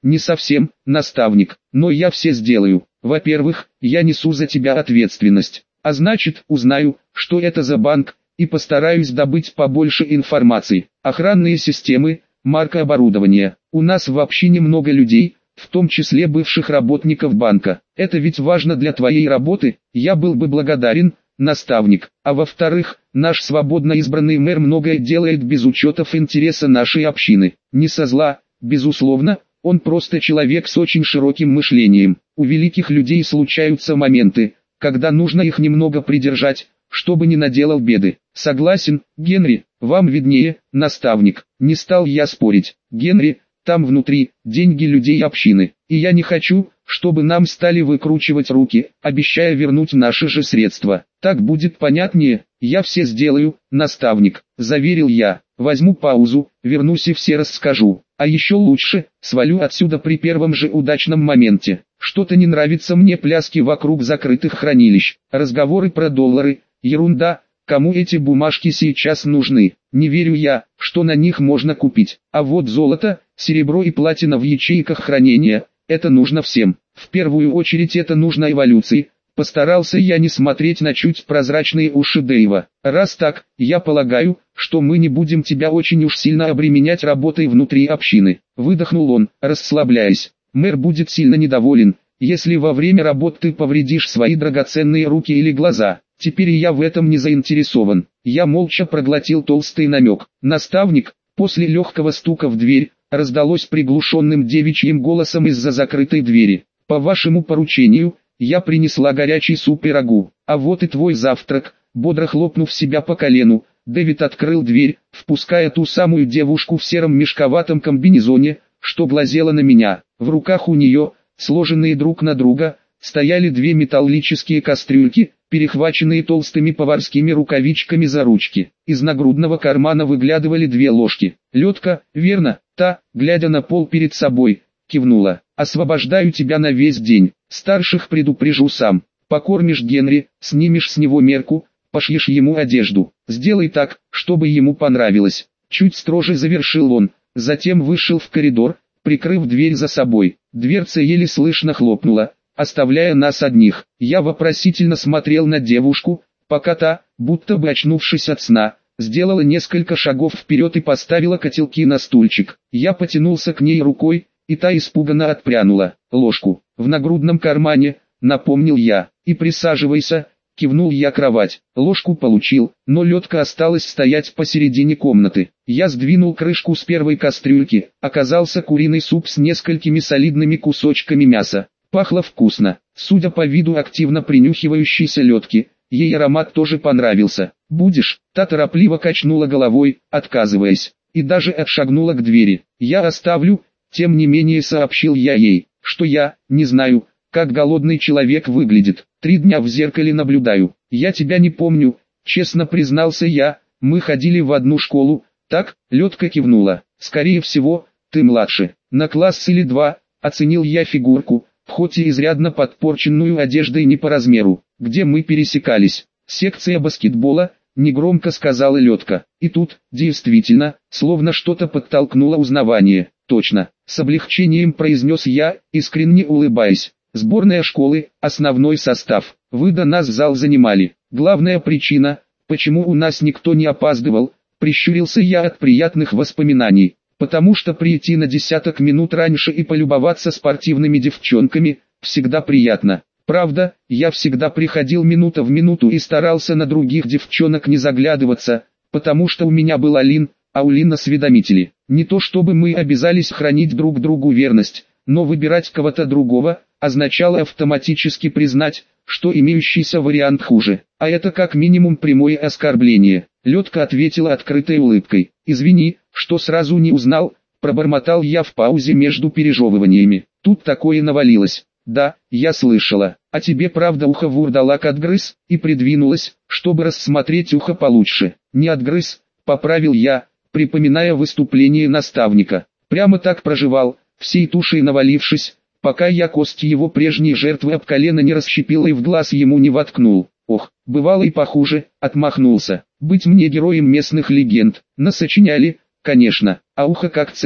Не совсем, наставник, но я все сделаю. Во-первых, я несу за тебя ответственность, а значит, узнаю, что это за банк, и постараюсь добыть побольше информации. Охранные системы, марка оборудования. У нас вообще немного людей, в том числе бывших работников банка. Это ведь важно для твоей работы, я был бы благодарен, наставник. А во-вторых, наш свободно избранный мэр многое делает без учетов интереса нашей общины. Не со зла, безусловно, он просто человек с очень широким мышлением. У великих людей случаются моменты, когда нужно их немного придержать, чтобы не наделал беды. Согласен, Генри, вам виднее, наставник. Не стал я спорить. Генри, там внутри, деньги людей общины. И я не хочу, чтобы нам стали выкручивать руки, обещая вернуть наши же средства. Так будет понятнее, я все сделаю, наставник, заверил я. Возьму паузу, вернусь и все расскажу. А еще лучше, свалю отсюда при первом же удачном моменте. Что-то не нравится мне пляски вокруг закрытых хранилищ. Разговоры про доллары, ерунда. Кому эти бумажки сейчас нужны? Не верю я, что на них можно купить. А вот золото, серебро и платина в ячейках хранения, это нужно всем. В первую очередь это нужно эволюции. Постарался я не смотреть на чуть прозрачные уши Дэйва. Раз так, я полагаю, что мы не будем тебя очень уж сильно обременять работой внутри общины. Выдохнул он, расслабляясь. Мэр будет сильно недоволен, если во время работы ты повредишь свои драгоценные руки или глаза. Теперь я в этом не заинтересован. Я молча проглотил толстый намек. Наставник, после легкого стука в дверь, раздалось приглушенным девичьим голосом из-за закрытой двери. По вашему поручению, я принесла горячий суп и рагу. А вот и твой завтрак. Бодро хлопнув себя по колену, Дэвид открыл дверь, впуская ту самую девушку в сером мешковатом комбинезоне, что глазела на меня. В руках у нее, сложенные друг на друга, стояли две металлические кастрюльки, перехваченные толстыми поварскими рукавичками за ручки. Из нагрудного кармана выглядывали две ложки. Лёдка, верно, та, глядя на пол перед собой, кивнула. «Освобождаю тебя на весь день. Старших предупрежу сам. Покормишь Генри, снимешь с него мерку, пошьешь ему одежду. Сделай так, чтобы ему понравилось». Чуть строже завершил он, затем вышел в коридор, прикрыв дверь за собой. Дверца еле слышно хлопнула, оставляя нас одних. Я вопросительно смотрел на девушку, пока та, будто бы очнувшись от сна, сделала несколько шагов вперед и поставила котелки на стульчик. Я потянулся к ней рукой, и та испуганно отпрянула. «Ложку, в нагрудном кармане», напомнил я. «И присаживайся», кивнул я кровать. Ложку получил, но лёдка осталась стоять посередине комнаты. Я сдвинул крышку с первой кастрюльки, оказался куриный суп с несколькими солидными кусочками мяса. Пахло вкусно. Судя по виду активно принюхивающейся лёдки, ей аромат тоже понравился. «Будешь?» Та торопливо качнула головой, отказываясь, и даже отшагнула к двери. «Я оставлю», тем не менее сообщил я ей, что я, не знаю, как голодный человек выглядит. 3 дня в зеркале наблюдаю. Я тебя не помню, честно признался я, мы ходили в одну школу. Так, Лёдка кивнула. Скорее всего, ты младше. На класс или 2, оценил я фигурку, хоть и изрядно подпорченную одеждой не по размеру. Где мы пересекались? Секция баскетбола, негромко сказала Лёдка. И тут, действительно, словно что-то подтолкнуло узнавание. Точно, с облегчением произнес я, искренне улыбаясь. Сборная школы, основной состав. Вы до нас зал занимали. Главная причина, почему у нас никто не опаздывал, прищурился я от приятных воспоминаний. Потому что прийти на десяток минут раньше и полюбоваться спортивными девчонками, всегда приятно. Правда, я всегда приходил минута в минуту и старался на других девчонок не заглядываться, потому что у меня был Алин, а у Лин осведомители. Не то чтобы мы обязались хранить друг другу верность, но выбирать кого-то другого означало автоматически признать, что имеющийся вариант хуже. А это как минимум прямое оскорбление. Лёдка ответила открытой улыбкой. «Извини, что сразу не узнал», пробормотал я в паузе между пережевываниями. Тут такое навалилось. «Да, я слышала. А тебе правда ухо вурдалак отгрыз?» И придвинулась, чтобы рассмотреть ухо получше. «Не отгрыз», поправил я, припоминая выступление наставника. Прямо так проживал, всей тушей навалившись, пока я кости его прежней жертвы об колено не расщепил и в глаз ему не воткнул. Ох, бывало и похуже, отмахнулся. Быть мне героем местных легенд, насочиняли, конечно, а ухо как целое.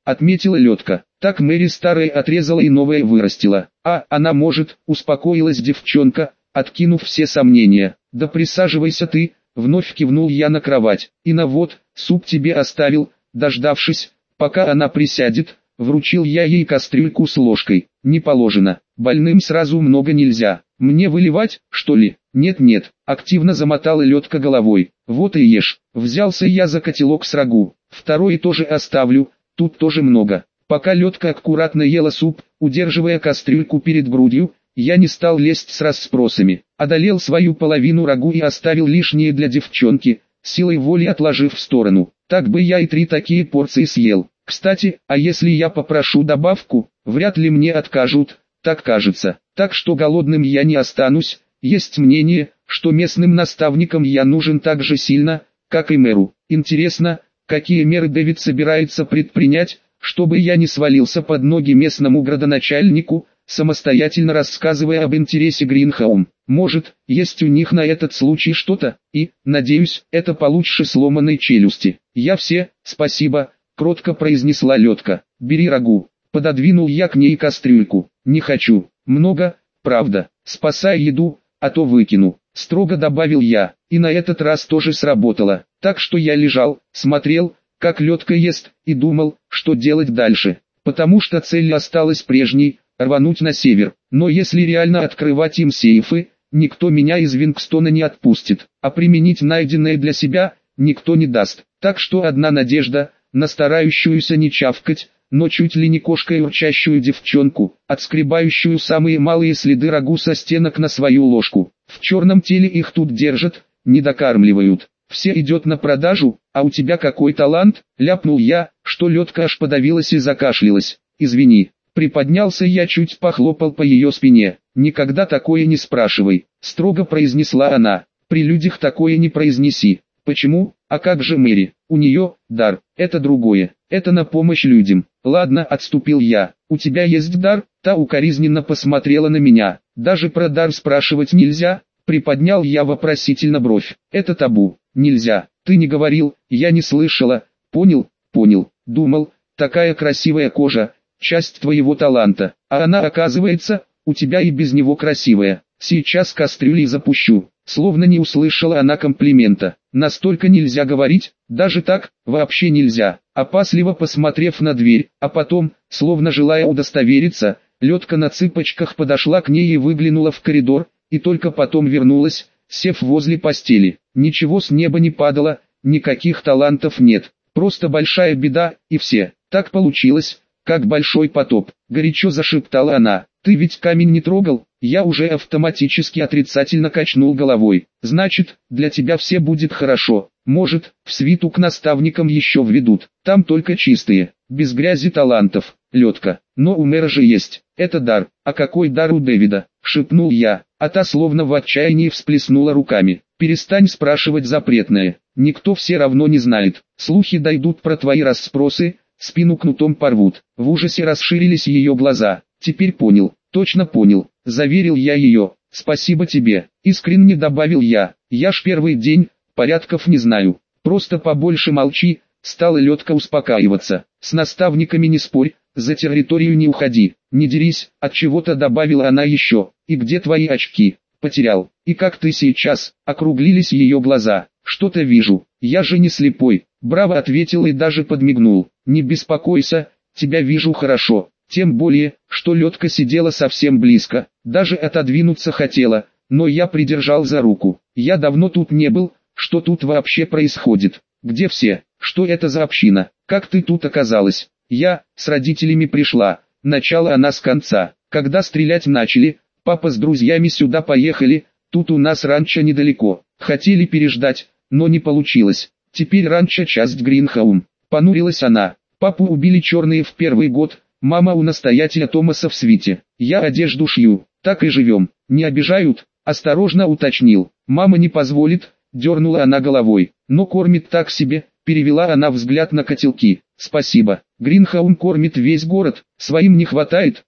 отметила Лёдка. Так Мэри старое отрезала и новое вырастила. А, она может, успокоилась девчонка, откинув все сомнения. Да присаживайся ты, вновь кивнул я на кровать. И на вот, суп тебе оставил, дождавшись, пока она присядет, вручил я ей кастрюльку с ложкой. Не положено, больным сразу много нельзя. Мне выливать, что ли? Нет-нет, активно замотала Лёдка головой. Вот и ешь. Взялся я за котелок с рагу. Второй тоже оставлю, тут тоже много. Пока Лёдка аккуратно ела суп, удерживая кастрюльку перед грудью, я не стал лезть с расспросами. Одолел свою половину рагу и оставил лишнее для девчонки, силой воли отложив в сторону. Так бы я и 3 такие порции съел. Кстати, а если я попрошу добавку, вряд ли мне откажут, так кажется. Так что голодным я не останусь. Есть мнение, что местным наставникам я нужен так же сильно, как и мэру. Интересно, какие меры Дэвид собирается предпринять, чтобы я не свалился под ноги местному градоначальнику, самостоятельно рассказывая об интересе Гринхаум. Может, есть у них на этот случай что-то, и, надеюсь, это получше сломанной челюсти. Я все, спасибо, кротко произнесла Лёдка. Бери рагу. Пододвинул я к ней кастрюльку. Не хочу. Много, правда. Спасай еду, а то выкину. Строго добавил я, и на этот раз тоже сработало. Так что я лежал, смотрел, как Лёдка ест, и думал, что делать дальше. Потому что цель осталась прежней, рвануть на север. Но если реально открывать им сейфы, никто меня из Вингстона не отпустит. А применить найденное для себя, никто не даст. Так что одна надежда, на старающуюся не чавкать, но чуть ли не кошкой урчащую девчонку, отскребающую самые малые следы рагу со стенок на свою ложку. В черном теле их тут держат, не докармливают. Все идет на продажу, а у тебя какой талант, ляпнул я, что Лёдка аж подавилась и закашлялась. Извини, приподнялся я, чуть похлопал по ее спине. Никогда такое не спрашивай, строго произнесла она. При людях такое не произнеси. Почему? А как же Мэри? У нее дар, это другое, это на помощь людям. Ладно, отступил я. У тебя есть дар? Та укоризненно посмотрела на меня. Даже про дар спрашивать нельзя? Приподнял я вопросительно бровь. Это табу. Нельзя. Ты не говорил, я не слышала. Понял, понял. Думал, такая красивая кожа, часть твоего таланта. А она, оказывается, у тебя и без него красивая. Сейчас кастрюлей запущу. Словно не услышала она комплимента. Настолько нельзя говорить, даже так, вообще нельзя. Опасливо посмотрев на дверь, а потом, словно желая удостовериться, Лёдка на цыпочках подошла к ней и выглянула в коридор, и только потом вернулась, сев возле постели. Ничего с неба не падало, никаких талантов нет, просто большая беда, и все. Так получилось, как большой потоп. Горячо зашептала она. Ты ведь камень не трогал? Я уже автоматически отрицательно качнул головой. Значит, для тебя все будет хорошо. Может, в свиту к наставникам еще введут. Там только чистые, без грязи талантов, Лёдка. Но у мэра же есть. Это дар. А какой дар у Дэвида? Шепнул я, а та словно в отчаянии всплеснула руками. Перестань спрашивать запретное. Никто все равно не знает. Слухи дойдут про твои расспросы, спину кнутом порвут. В ужасе расширились ее глаза. Теперь понял, точно понял, заверил я ее. Спасибо тебе, искренне добавил я. Я ж первый день, порядков не знаю. Просто побольше молчи, стала Лёдка успокаиваться. С наставниками не спорь, за территорию не уходи, не дерись, от чего-то добавила она еще. И где твои очки? Потерял. И как ты сейчас? Округлились ее глаза. Что-то вижу, я же не слепой. Браво ответил и даже подмигнул. Не беспокойся, тебя вижу хорошо. Тем более, что Лёдка сидела совсем близко, даже отодвинуться хотела, но я придержал за руку. Я давно тут не был, что тут вообще происходит? Где все? Что это за община? Как ты тут оказалась? Я, с родителями пришла, начало она с конца. Когда стрелять начали, папа с друзьями сюда поехали, тут у нас ранчо недалеко. Хотели переждать, но не получилось. Теперь ранчо часть Гринхаум. Понурилась она. Папу убили черные в первый год. Мама у настоятеля Томаса в свите. Я одежду шью, так и живем. Не обижают? Осторожно уточнил. Мама не позволит, дернула она головой. Но кормит так себе, перевела она взгляд на котелки. Спасибо. Гринхаум кормит весь город, своим не хватает,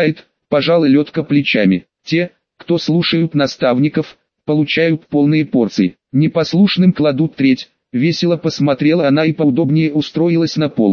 пожала Лёдка плечами. Те, кто слушают наставников, получают полные порции. Непослушным кладут треть. Весело посмотрела она и поудобнее устроилась на полу.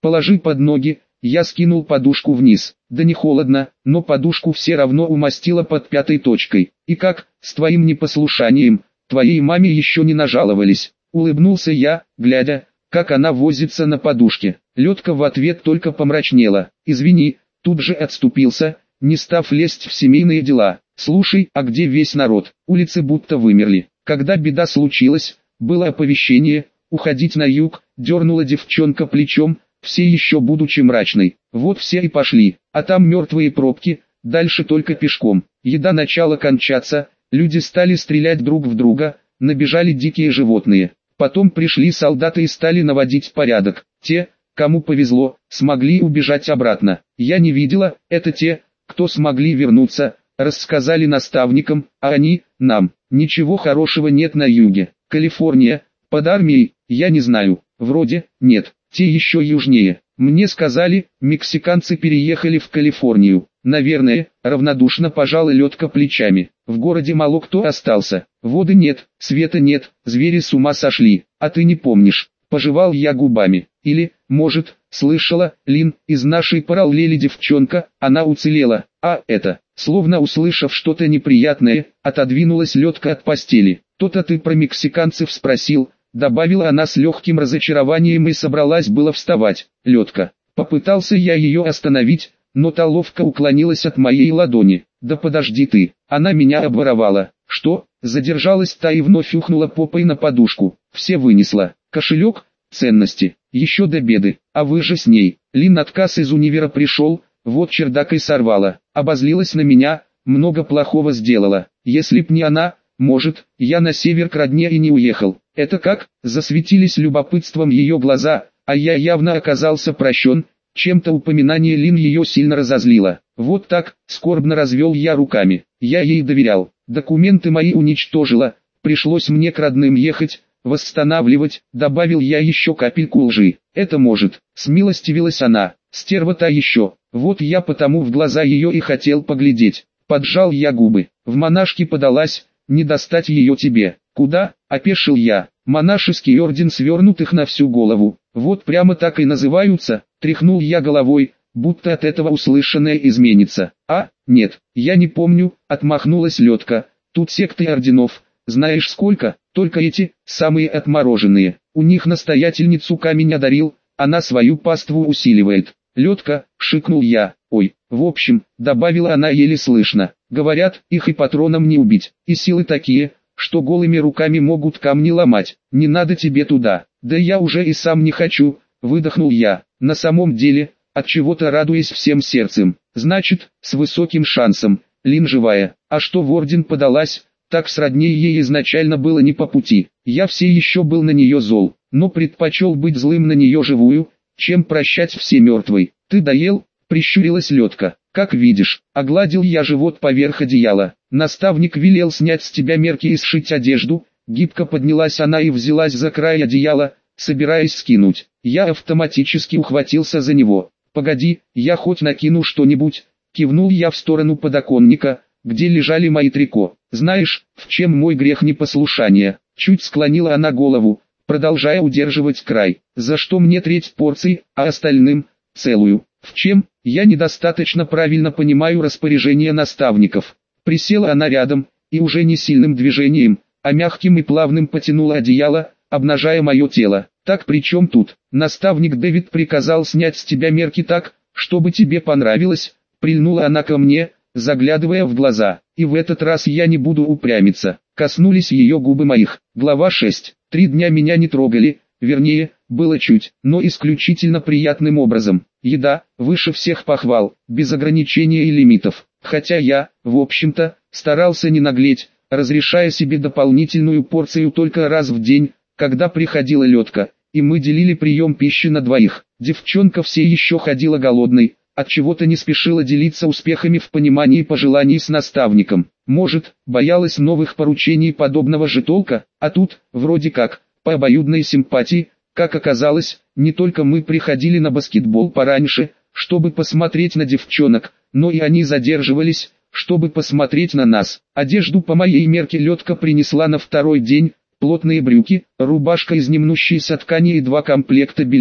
Положи под ноги. Я скинул подушку вниз. Да не холодно, но подушку все равно умастила под пятой точкой. И как, с твоим непослушанием, твоей маме еще не нажаловались? Улыбнулся я, глядя, как она возится на подушке. Лёдка в ответ только помрачнела. Извини, тут же отступился, не став лезть в семейные дела. Слушай, а где весь народ? Улицы будто вымерли. Когда беда случилась, было оповещение, уходить на юг, дернула девчонка плечом, все еще будучи мрачной. Вот все и пошли, а там мертвые пробки, дальше только пешком. Еда начала кончаться, люди стали стрелять друг в друга, набежали дикие животные. Потом пришли солдаты и стали наводить порядок. Те, кому повезло, смогли убежать обратно. Я не видела, это те, кто смогли вернуться, рассказали наставникам, а они, нам. Ничего хорошего нет на юге. Калифорния, под армией, я не знаю, вроде, нет. Те еще южнее. Мне сказали, мексиканцы переехали в Калифорнию. Наверное, равнодушно пожала Лёдка плечами. В городе мало кто остался. Воды нет, света нет, звери с ума сошли. А ты не помнишь? Пожевал я губами. Или, может, слышала, Лин, из нашей параллели девчонка, она уцелела. А это, словно услышав что-то неприятное, отодвинулась Лёдка от постели. То-то ты про мексиканцев спросил. Добавила она с легким разочарованием и собралась было вставать. Лёдка. Попытался я ее остановить, но та ловко уклонилась от моей ладони. Да подожди ты, она меня обворовала. Что? Задержалась та и вновь ухнула попой на подушку. Все вынесла. Кошелек, ценности, еще до беды. А вы же с ней. Лин отказ из универа пришел, вот чердак и сорвала. Обозлилась на меня, много плохого сделала. Если б не она, может, я на север к родне и не уехал. Это как? Засветились любопытством ее глаза, а я явно оказался прощен, чем-то упоминание Лин ее сильно разозлило. Вот так, скорбно развел я руками. Я ей доверял. Документы мои уничтожила, пришлось мне к родным ехать, восстанавливать, добавил я еще капельку лжи. Это может, смилостивилась она, стерва та еще. Вот я потому в глаза ее и хотел поглядеть. Поджал я губы. В монашки подалась, не достать ее тебе. Куда? Опешил я. Монашеский орден свернутых на всю голову. Вот прямо так и называются. Тряхнул я головой, будто от этого услышанное изменится. А, нет, я не помню, отмахнулась Лёдка. Тут секты орденов, знаешь сколько, только эти, самые отмороженные. У них настоятельницу камень одарил, она свою паству усиливает. Лёдка, шикнул я. Ой, в общем, добавила она еле слышно. Говорят, их и патроном не убить, и силы такие, что голыми руками могут камни ломать. Не надо тебе туда. Да я уже и сам не хочу, выдохнул я. На самом деле, от чего-то радуясь всем сердцем. Значит, с высоким шансом. Лин живая. А что в орден подалась, так сродни ей изначально было не по пути. Я все еще был на нее зол, но предпочел быть злым на нее живую, чем прощать все мертвой. Ты доел? Прищурилась Лёдка. Как видишь, огладил я живот поверх одеяла. Наставник велел снять с тебя мерки и сшить одежду. Гибко поднялась она и взялась за край одеяла, собираясь скинуть. Я автоматически ухватился за него. Погоди, я хоть накину что-нибудь. Кивнул я в сторону подоконника, где лежали мои трико. Знаешь, в чем мой грех непослушания? Чуть склонила она голову, продолжая удерживать край. За что мне треть порции, а остальным целую? В чем? Я недостаточно правильно понимаю распоряжения наставников. Присела она рядом, и уже не сильным движением, а мягким и плавным потянула одеяло, обнажая мое тело. Так при чем тут? Наставник Дэвид приказал снять с тебя мерки так, чтобы тебе понравилось. Прильнула она ко мне, заглядывая в глаза. И в этот раз я не буду упрямиться. Коснулись ее губы моих. Глава 6. 3 дня меня не трогали, вернее, было чуть, но исключительно приятным образом. Еда, выше всех похвал, без ограничения и лимитов. Хотя я, в общем-то, старался не наглеть, разрешая себе дополнительную порцию только раз в день, когда приходила Лёдка, и мы делили прием пищи на двоих. Девчонка все еще ходила голодной, отчего-то не спешила делиться успехами в понимании пожеланий с наставником. Может, боялась новых поручений подобного же толка, а тут, вроде как, по обоюдной симпатии, как оказалось, не только мы приходили на баскетбол пораньше, чтобы посмотреть на девчонок, но и они задерживались, чтобы посмотреть на нас. Одежду по моей мерке Лёдка принесла на второй день, плотные брюки, рубашка из немнущейся ткани и 2 комплекта белья.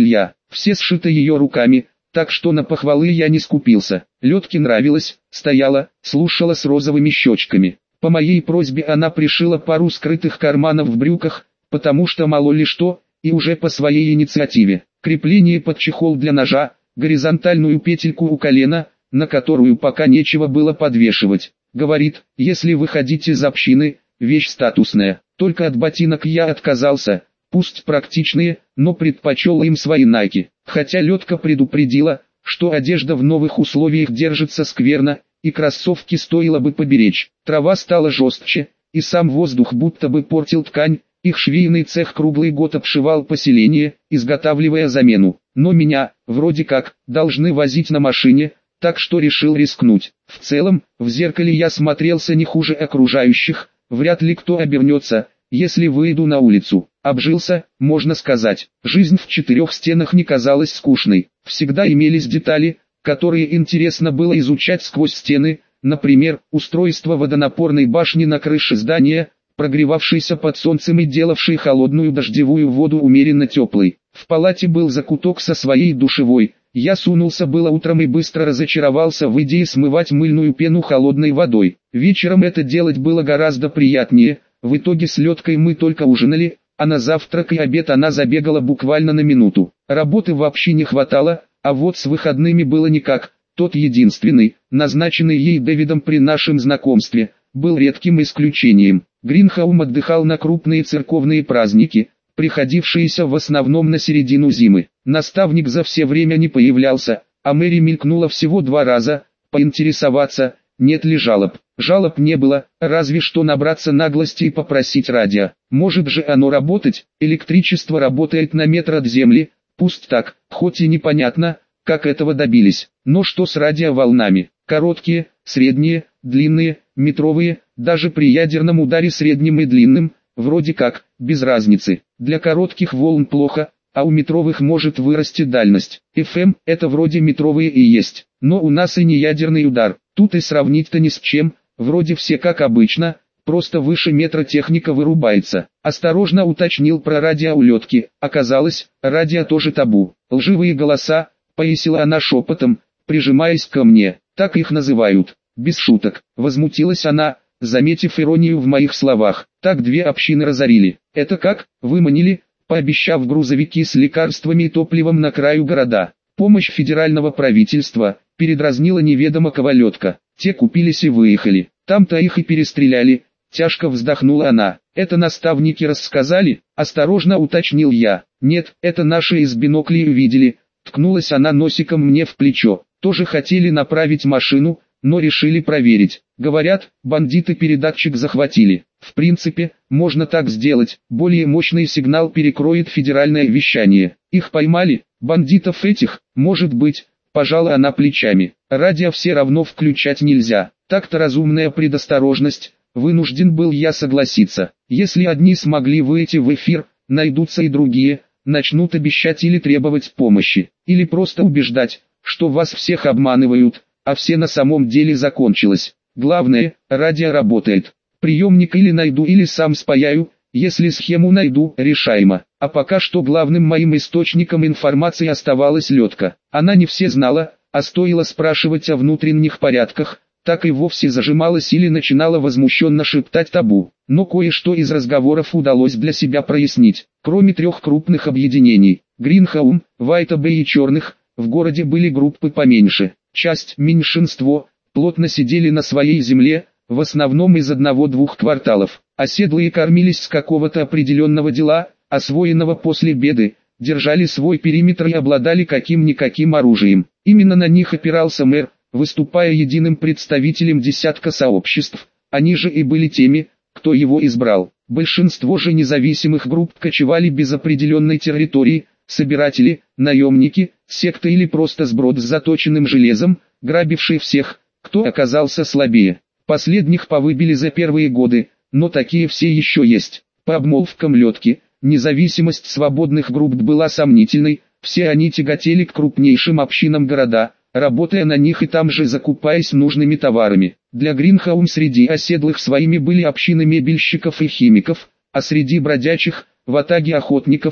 все сшито ее руками, так что на похвалы я не скупился. Лётке нравилось, стояла, слушала с розовыми щечками. По моей просьбе она пришила пару скрытых карманов в брюках, потому что мало ли что, и уже по своей инициативе. Крепление под чехол для ножа, горизонтальную петельку у колена, на которую пока нечего было подвешивать. Говорит, если вы ходите из общины, вещь статусная. Только от ботинок я отказался, пусть практичные, но предпочел им свои Nike. Хотя Лётка предупредила, что одежда в новых условиях держится скверно, и кроссовки стоило бы поберечь. Трава стала жестче, и сам воздух будто бы портил ткань. Их швейный цех круглый год обшивал поселение, изготавливая замену. Но меня, вроде как, должны возить на машине, так что решил рискнуть. В целом, в зеркале я смотрелся не хуже окружающих, вряд ли кто обернется, если выйду на улицу. Обжился, можно сказать. Жизнь в четырех стенах не казалась скучной. Всегда имелись детали, которые интересно было изучать сквозь стены, например, устройство водонапорной башни на крыше здания, прогревавшейся под солнцем и делавшей холодную дождевую воду умеренно теплой. В палате был закуток со своей душевой. Я сунулся было утром и быстро разочаровался в идее смывать мыльную пену холодной водой. Вечером это делать было гораздо приятнее. В итоге с Лёткой мы только ужинали, а на завтрак и обед она забегала буквально на минуту. Работы вообще не хватало, а вот с выходными было никак. Тот единственный, назначенный ей Дэвидом при нашем знакомстве, был редким исключением. Гринхаум отдыхал на крупные церковные праздники, приходившиеся в основном на середину зимы. Наставник за все время не появлялся, а Мэри мелькнула всего 2 раза, поинтересоваться, нет ли жалоб. Жалоб не было, разве что набраться наглости и попросить радио. Может же оно работать, электричество работает на метр от земли, пусть так, хоть и непонятно, как этого добились. Но что с радиоволнами? Короткие, средние, длинные, метровые, даже при ядерном ударе средним и длинным, вроде как, без разницы. Для коротких волн плохо, а у метровых может вырасти дальность. FM – это вроде метровые и есть, но у нас и не ядерный удар. Тут и сравнить-то ни с чем, вроде все как обычно, просто выше метра техника вырубается. Осторожно уточнил про радио у Лётки, оказалось, радио тоже табу. Лживые голоса, поясила она шепотом, прижимаясь ко мне, так их называют. Без шуток, возмутилась она, заметив иронию в моих словах. Так 2 общины разорили. Это как, выманили, пообещав грузовики с лекарствами и топливом на краю города. Помощь федерального правительства, передразнила неведомо кого Лётка. Те купились и выехали. Там-то их и перестреляли. Тяжко вздохнула она. Это наставники рассказали? Осторожно уточнил я. Нет, это наши из биноклей увидели. Ткнулась она носиком мне в плечо. Тоже хотели направить машину, но решили проверить. Говорят, бандиты передатчик захватили. В принципе, можно так сделать, более мощный сигнал перекроет федеральное вещание. Их поймали, бандитов этих, может быть, пожала она плечами. Радио все равно включать нельзя. Так-то разумная предосторожность, вынужден был я согласиться. Если одни смогли выйти в эфир, найдутся и другие, начнут обещать или требовать помощи, или просто убеждать, что вас всех обманывают, а все на самом деле закончилось. Главное, радио работает. Приемник или найду, или сам спаяю, если схему найду, решаемо. А пока что главным моим источником информации оставалась Лётка. Она не все знала, а стоило спрашивать о внутренних порядках, так и вовсе зажималась или начинала возмущенно шептать табу. Но кое-что из разговоров удалось для себя прояснить. Кроме 3 крупных объединений, Гринхаум, Вайта-Бэй и Черных, в городе были группы поменьше. Часть, меньшинство, плотно сидели на своей земле, в основном из 1-2 кварталов. Оседлые кормились с какого-то определенного дела, освоенного после беды, держали свой периметр и обладали каким-никаким оружием. Именно на них опирался мэр, выступая единым представителем десятка сообществ. Они же и были теми, кто его избрал. Большинство же независимых групп кочевали без определенной территории, собиратели, наемники, секты или просто сброд с заточенным железом, грабившие всех, кто оказался слабее. Последних повыбили за первые годы, но такие все еще есть. По обмолвкам Лётки, независимость свободных групп была сомнительной, все они тяготели к крупнейшим общинам города, работая на них и там же закупаясь нужными товарами. Для Гринхаум среди оседлых своими были общины мебельщиков и химиков, а среди бродячих – ватаги охотников,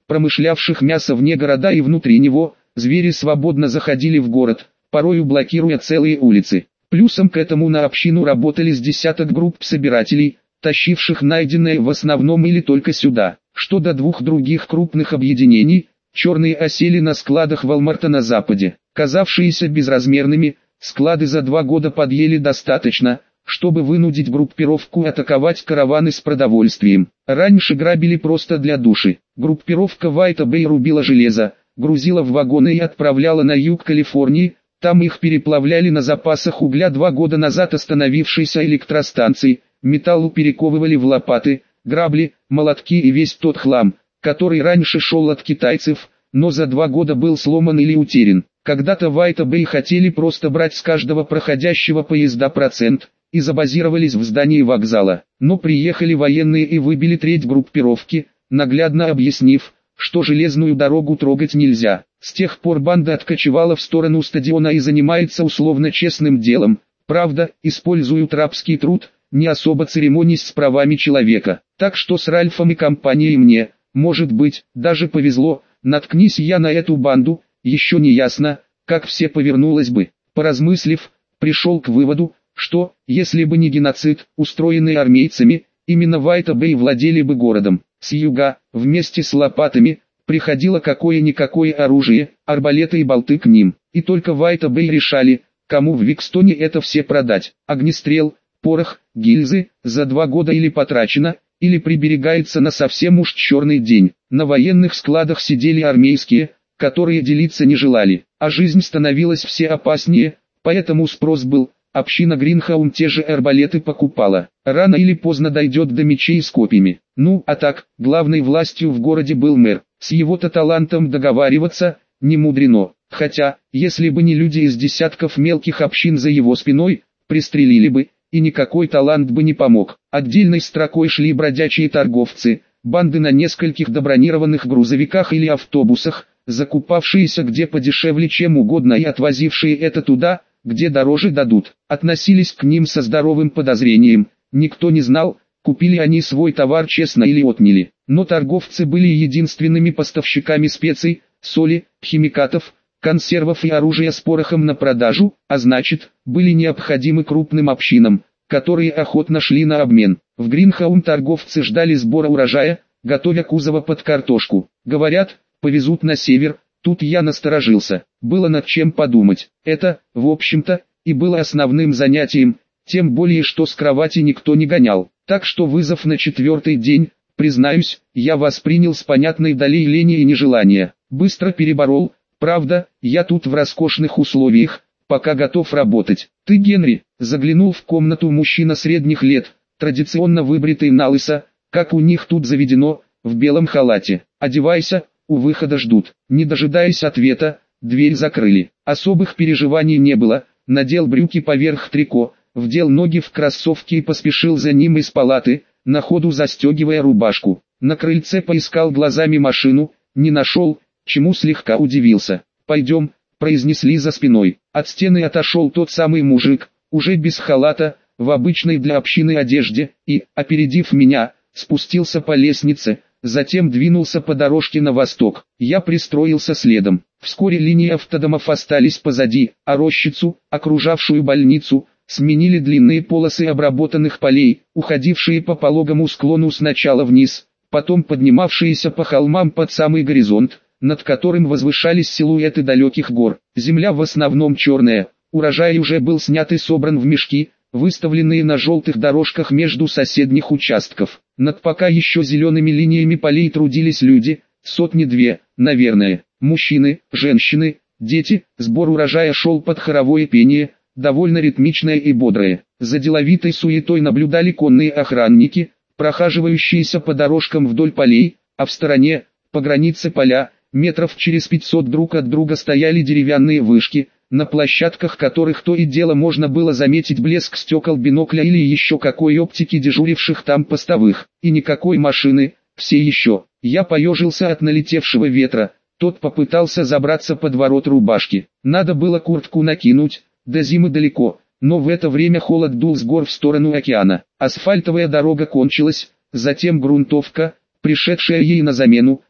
промышлявших мясо вне города и внутри него, звери свободно заходили в город, порою блокируя целые улицы. Плюсом к этому на общину работали с десяток групп собирателей, тащивших найденное в основном или только сюда. Что до двух других крупных объединений, черные осели на складах Walmart на западе. Казавшиеся безразмерными, склады за 2 года подъели достаточно, чтобы вынудить группировку атаковать караваны с продовольствием. Раньше грабили просто для души. Группировка White Bay рубила железо, грузила в вагоны и отправляла на юг Калифорнии, там их переплавляли на запасах угля 2 года назад остановившейся электростанции, металлу перековывали в лопаты, грабли, молотки и весь тот хлам, который раньше шел от китайцев, но за 2 года был сломан или утерян. Когда-то White Bay хотели просто брать с каждого проходящего поезда процент, и забазировались в здании вокзала. Но приехали военные и выбили треть группировки, наглядно объяснив, что железную дорогу трогать нельзя. С тех пор банда откочевала в сторону стадиона и занимается условно честным делом, правда, используют рабский труд, не особо церемонясь с правами человека. Так что с Ральфом и компанией мне, может быть, даже повезло, наткнись я на эту банду, еще не ясно, как все повернулось бы. Поразмыслив, пришел к выводу, что, если бы не геноцид, устроенный армейцами, именно White Bay владели бы городом. С юга, вместе с лопатами, приходило какое-никакое оружие, арбалеты и болты к ним. И только White Bay решали, кому в Викстоне это все продать. Огнестрел, порох, гильзы, за 2 года или потрачено, или приберегается на совсем уж черный день. На военных складах сидели армейские, которые делиться не желали, а жизнь становилась все опаснее, поэтому спрос был. Община Гринхаун те же арбалеты покупала. Рано или поздно дойдет до мечей с копьями. Ну, а так, главной властью в городе был мэр. С его-то талантом договариваться, не мудрено. Хотя, если бы не люди из десятков мелких общин за его спиной, пристрелили бы, и никакой талант бы не помог. Отдельной строкой шли бродячие торговцы, банды на нескольких добронированных грузовиках или автобусах, закупавшиеся где подешевле чем угодно и отвозившие это туда, где дороже дадут. Относились к ним со здоровым подозрением, никто не знал, купили они свой товар честно или отняли. Но торговцы были единственными поставщиками специй, соли, химикатов, консервов и оружия с порохом на продажу, а значит, были необходимы крупным общинам, которые охотно шли на обмен. В Гринхаун торговцы ждали сбора урожая, готовя кузова под картошку. Говорят, повезут на север. Тут я насторожился, было над чем подумать. Это, в общем-то, и было основным занятием, тем более что с кровати никто не гонял. Так что вызов на 4-й день, признаюсь, я воспринял с понятной долей лени и нежелания. Быстро переборол, правда, я тут в роскошных условиях, пока готов работать. Ты, Генри, заглянул в комнату мужчина средних лет, традиционно выбритый налысо, как у них тут заведено, в белом халате. Одевайся. У выхода ждут. Не дожидаясь ответа, дверь закрыли. Особых переживаний не было, надел брюки поверх трико, вдел ноги в кроссовки и поспешил за ним из палаты, на ходу застегивая рубашку. На крыльце поискал глазами машину, не нашел, чему слегка удивился. «Пойдем», произнесли за спиной. От стены отошел тот самый мужик, уже без халата, в обычной для общины одежде, и, опередив меня, спустился по лестнице, затем двинулся по дорожке на восток. Я пристроился следом. Вскоре линии автодомов остались позади, а рощицу, окружавшую больницу, сменили длинные полосы обработанных полей, уходившие по пологому склону сначала вниз, потом поднимавшиеся по холмам под самый горизонт, над которым возвышались силуэты далеких гор. Земля в основном черная, урожай уже был снят и собран в мешки, выставленные на желтых дорожках между соседних участков. Над пока еще зелеными линиями полей трудились люди, 100-2, наверное, мужчины, женщины, дети. Сбор урожая шел под хоровое пение, довольно ритмичное и бодрое. За деловитой суетой наблюдали конные охранники, прохаживающиеся по дорожкам вдоль полей, а в стороне, по границе поля, метров через 500 друг от друга стояли деревянные вышки, на площадках которых то и дело можно было заметить блеск стекол бинокля или еще какой оптики дежуривших там постовых. И никакой машины, все еще. Я поежился от налетевшего ветра, тот попытался забраться под ворот рубашки. Надо было куртку накинуть, до зимы далеко, но в это время холод дул с гор в сторону океана. Асфальтовая дорога кончилась, затем грунтовка, пришедшая ей на замену,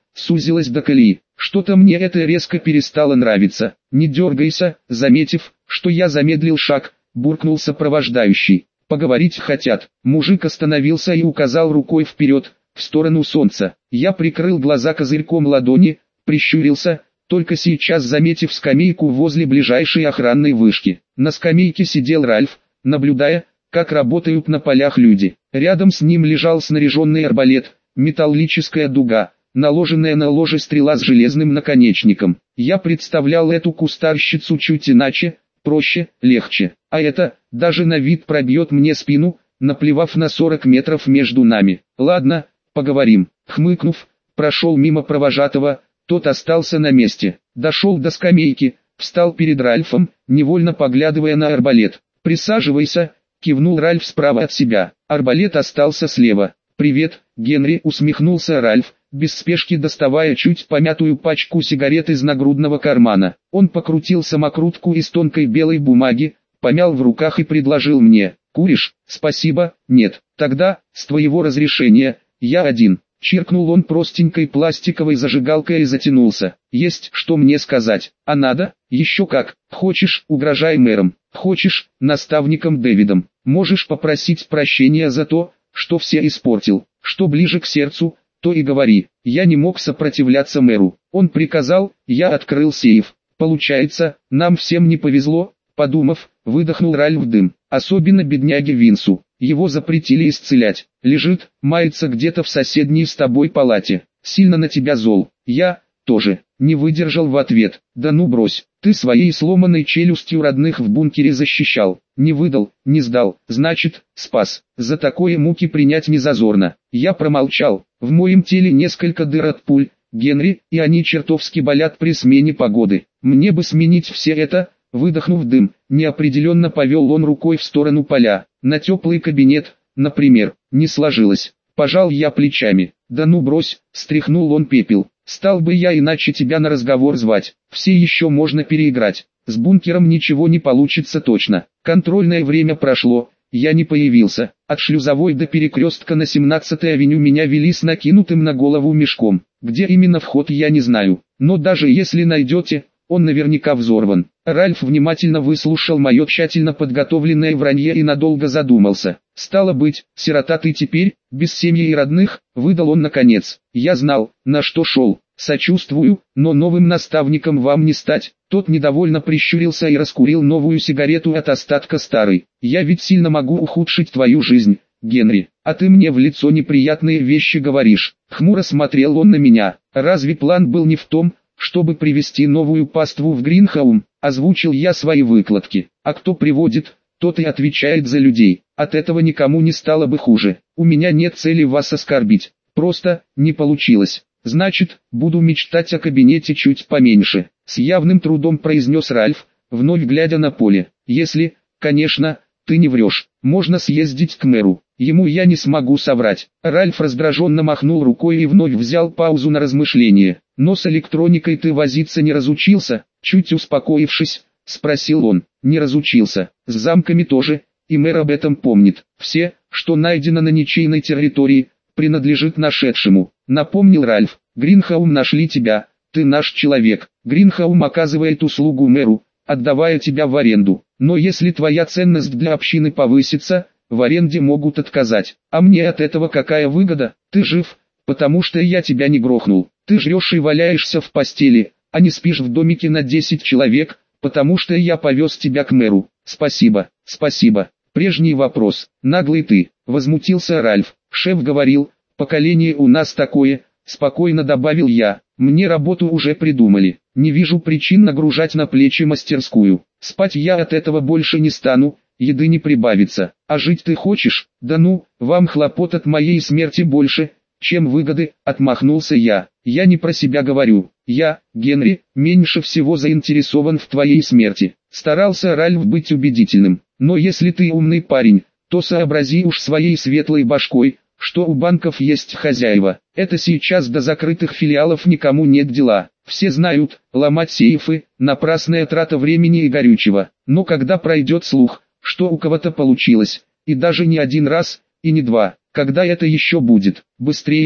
сузилась до колеи. Что-то мне это резко перестало нравиться. «Не дергайся», заметив, что я замедлил шаг, буркнул сопровождающий. «Поговорить хотят». Мужик остановился и указал рукой вперед, в сторону солнца. Я прикрыл глаза козырьком ладони, прищурился, только сейчас заметив скамейку возле ближайшей охранной вышки. На скамейке сидел Ральф, наблюдая, как работают на полях люди. Рядом с ним лежал снаряженный арбалет, металлическая дуга, наложенная на ложе стрела с железным наконечником. Я представлял эту кустарщицу чуть иначе, проще, легче. А это, даже на вид пробьет мне спину, наплевав на 40 метров между нами. Ладно, поговорим. Хмыкнув, прошел мимо провожатого, тот остался на месте. Дошел до скамейки, встал перед Ральфом, невольно поглядывая на арбалет. «Присаживайся», кивнул Ральф справа от себя. Арбалет остался слева. «Привет, Генри», усмехнулся Ральф, без спешки доставая чуть помятую пачку сигарет из нагрудного кармана. Он покрутил самокрутку из тонкой белой бумаги, помял в руках и предложил мне. «Куришь?» «Спасибо, нет. Тогда, с твоего разрешения, я один». Чиркнул он простенькой пластиковой зажигалкой и затянулся. «Есть что мне сказать. А надо? Еще как. Хочешь, угрожай мэром. Хочешь, наставником Дэвидом. Можешь попросить прощения за то, что все испортил. Что ближе к сердцу, то и говори». Я не мог сопротивляться мэру. Он приказал, я открыл сейф. Получается, нам всем не повезло. Подумав, выдохнул Ральф дым. Особенно бедняге Винсу. Его запретили исцелять. Лежит, мается где-то в соседней с тобой палате. Сильно на тебя зол. Я тоже не выдержал в ответ. Да ну брось, ты своей сломанной челюстью родных в бункере защищал. Не выдал, не сдал, значит, спас. За такое муки принять не зазорно. Я промолчал. В моем теле несколько дыр от пуль, Генри, и они чертовски болят при смене погоды. Мне бы сменить все это. Выдохнув дым, неопределенно повел он рукой в сторону поля. На теплый кабинет, например. Не сложилось. Пожал я плечами. Да ну брось, стряхнул он пепел. Стал бы я иначе тебя на разговор звать. Все еще можно переиграть. С бункером ничего не получится точно. Контрольное время прошло, я не появился. От шлюзовой до перекрестка на 17-й авеню меня вели с накинутым на голову мешком. Где именно вход я не знаю. Но даже если найдете, он наверняка взорван. Ральф внимательно выслушал мое тщательно подготовленное вранье и надолго задумался. «Стало быть, сирота ты теперь, без семьи и родных», — выдал он наконец. Я знал, на что шел. «Сочувствую, но новым наставником вам не стать». Тот недовольно прищурился и раскурил новую сигарету от остатка старой. «Я ведь сильно могу ухудшить твою жизнь, Генри, а ты мне в лицо неприятные вещи говоришь». Хмуро смотрел он на меня. «Разве план был не в том, чтобы привести новую паству в Гринхаум?» Озвучил я свои выкладки. «А кто приводит, тот и отвечает за людей. От этого никому не стало бы хуже. У меня нет цели вас оскорбить. Просто, не получилось. Значит, буду мечтать о кабинете чуть поменьше», с явным трудом произнес Ральф, вновь глядя на поле. «Если, конечно, ты не врешь. Можно съездить к мэру. Ему я не смогу соврать». Ральф раздраженно махнул рукой и вновь взял паузу на размышление. «Но с электроникой ты возиться не разучился?» Чуть успокоившись, спросил он. «Не разучился. С замками тоже, и мэр об этом помнит. Все, что найдено на ничейной территории, принадлежит нашедшему», напомнил Ральф. «Гринхаум нашли тебя, ты наш человек. Гринхаум оказывает услугу мэру, отдавая тебя в аренду. Но если твоя ценность для общины повысится, в аренде могут отказать. А мне от этого какая выгода? Ты жив, потому что я тебя не грохнул. Ты жрешь и валяешься в постели, а не спишь в домике на 10 человек, потому что я повез тебя к мэру. Спасибо, спасибо». «Прежний вопрос. Наглый ты», — возмутился Ральф. «Шеф говорил, поколение у нас такое», — спокойно добавил я. «Мне работу уже придумали. Не вижу причин нагружать на плечи мастерскую. Спать я от этого больше не стану, еды не прибавится. А жить ты хочешь? Да ну, вам хлопот от моей смерти больше, чем выгоды», — отмахнулся я. «Я не про себя говорю. Я, Генри, меньше всего заинтересован в твоей смерти». Старался Ральф быть убедительным. «Но если ты умный парень, то сообрази уж своей светлой башкой, что у банков есть хозяева. Это сейчас до закрытых филиалов никому нет дела. Все знают, ломать сейфы – напрасная трата времени и горючего. Но когда пройдет слух, что у кого-то получилось, и даже не один раз, и не два, когда это еще будет, быстрее,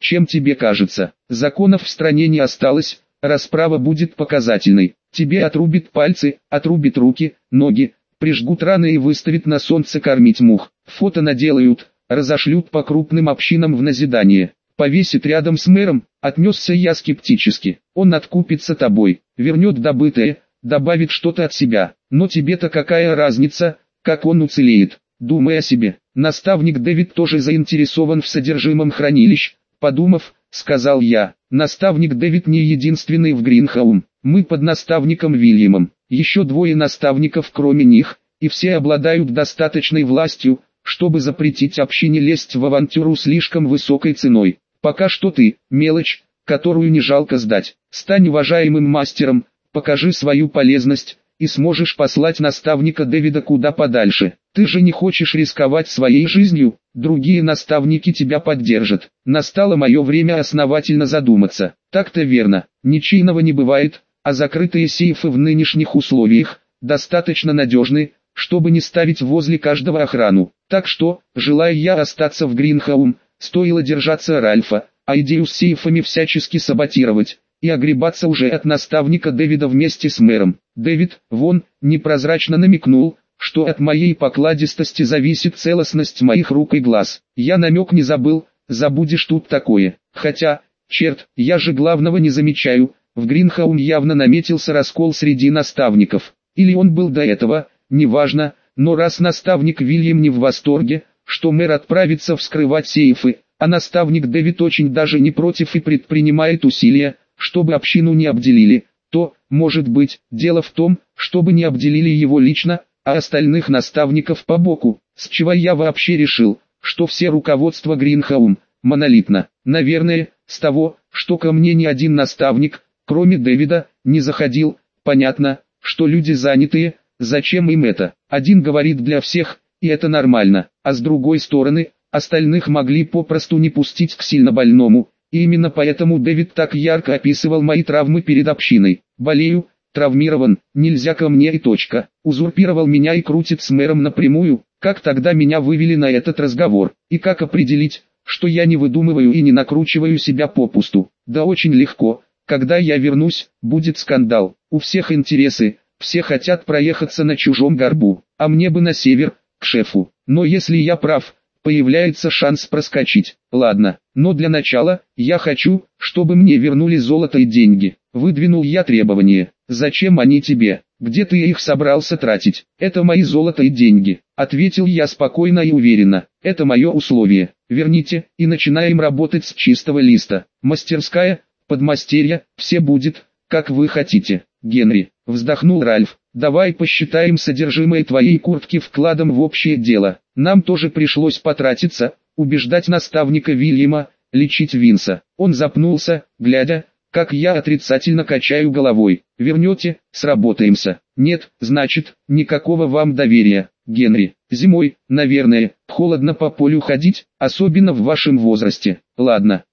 чем тебе кажется. Законов в стране не осталось, расправа будет показательной. Тебе отрубит пальцы, отрубит руки, ноги, прижгут раны и выставят на солнце кормить мух. Фото наделают, разошлют по крупным общинам в назидание. Повесит рядом с мэром, отнесся я скептически. Он откупится тобой, вернет добытое, добавит что-то от себя. Но тебе-то какая разница, как он уцелеет? Думай о себе. Наставник Дэвид тоже заинтересован в содержимом хранилищ, подумав, сказал я. Наставник Дэвид не единственный в Гринхаум. Мы под наставником Вильямом. Еще двое наставников кроме них, и все обладают достаточной властью, чтобы запретить общине лезть в авантюру слишком высокой ценой. Пока что ты, мелочь, которую не жалко сдать. Стань уважаемым мастером, покажи свою полезность, и сможешь послать наставника Дэвида куда подальше. Ты же не хочешь рисковать своей жизнью, другие наставники тебя поддержат. Настало мое время основательно задуматься. Так-то верно, ничейного не бывает, а закрытые сейфы в нынешних условиях достаточно надежны, чтобы не ставить возле каждого охрану. Так что, желая я остаться в Гринхаум, стоило держаться Ральфа, а идею с сейфами всячески саботировать, и огребаться уже от наставника Дэвида вместе с мэром. Дэвид, вон, непрозрачно намекнул, что от моей покладистости зависит целостность моих рук и глаз. Я намек не забыл, забудешь тут такое. Хотя, черт, я же главного не замечаю, в Гринхаум явно наметился раскол среди наставников. Или он был до этого, неважно, но раз наставник Вильям не в восторге, что мэр отправится вскрывать сейфы, а наставник Дэвид очень даже не против и предпринимает усилия, чтобы общину не обделили, то, может быть, дело в том, чтобы не обделили его лично, а остальных наставников по боку, с чего я вообще решил, что все руководство Гринхаум монолитно. Наверное, с того, что ко мне ни один наставник, кроме Дэвида, не заходил. Понятно, что люди занятые, зачем им это? Один говорит для всех, и это нормально, а с другой стороны, остальных могли попросту не пустить к сильно больному. И именно поэтому Дэвид так ярко описывал мои травмы перед общиной. Болею, травмирован, нельзя ко мне и точка. Узурпировал меня и крутит с мэром напрямую. Как тогда меня вывели на этот разговор? И как определить, что я не выдумываю и не накручиваю себя попусту? Да очень легко. Когда я вернусь, будет скандал. У всех интересы, все хотят проехаться на чужом горбу. А мне бы на север, к шефу. Но если я прав, появляется шанс проскочить. Ладно, но для начала, я хочу, чтобы мне вернули золото и деньги. Выдвинул я требование. Зачем они тебе? Где ты их собрался тратить? Это мои золото и деньги. Ответил я спокойно и уверенно. Это мое условие. Верните, и начинаем работать с чистого листа. Мастерская, подмастерья, все будет, как вы хотите. Генри, вздохнул Ральф. Давай посчитаем содержимое твоей куртки вкладом в общее дело. Нам тоже пришлось потратиться, убеждать наставника Вильяма, лечить Винса. Он запнулся, глядя, как я отрицательно качаю головой. Вернете, сработаемся. Нет, значит, никакого вам доверия, Генри. Зимой, наверное, холодно по полю ходить, особенно в вашем возрасте. Ладно,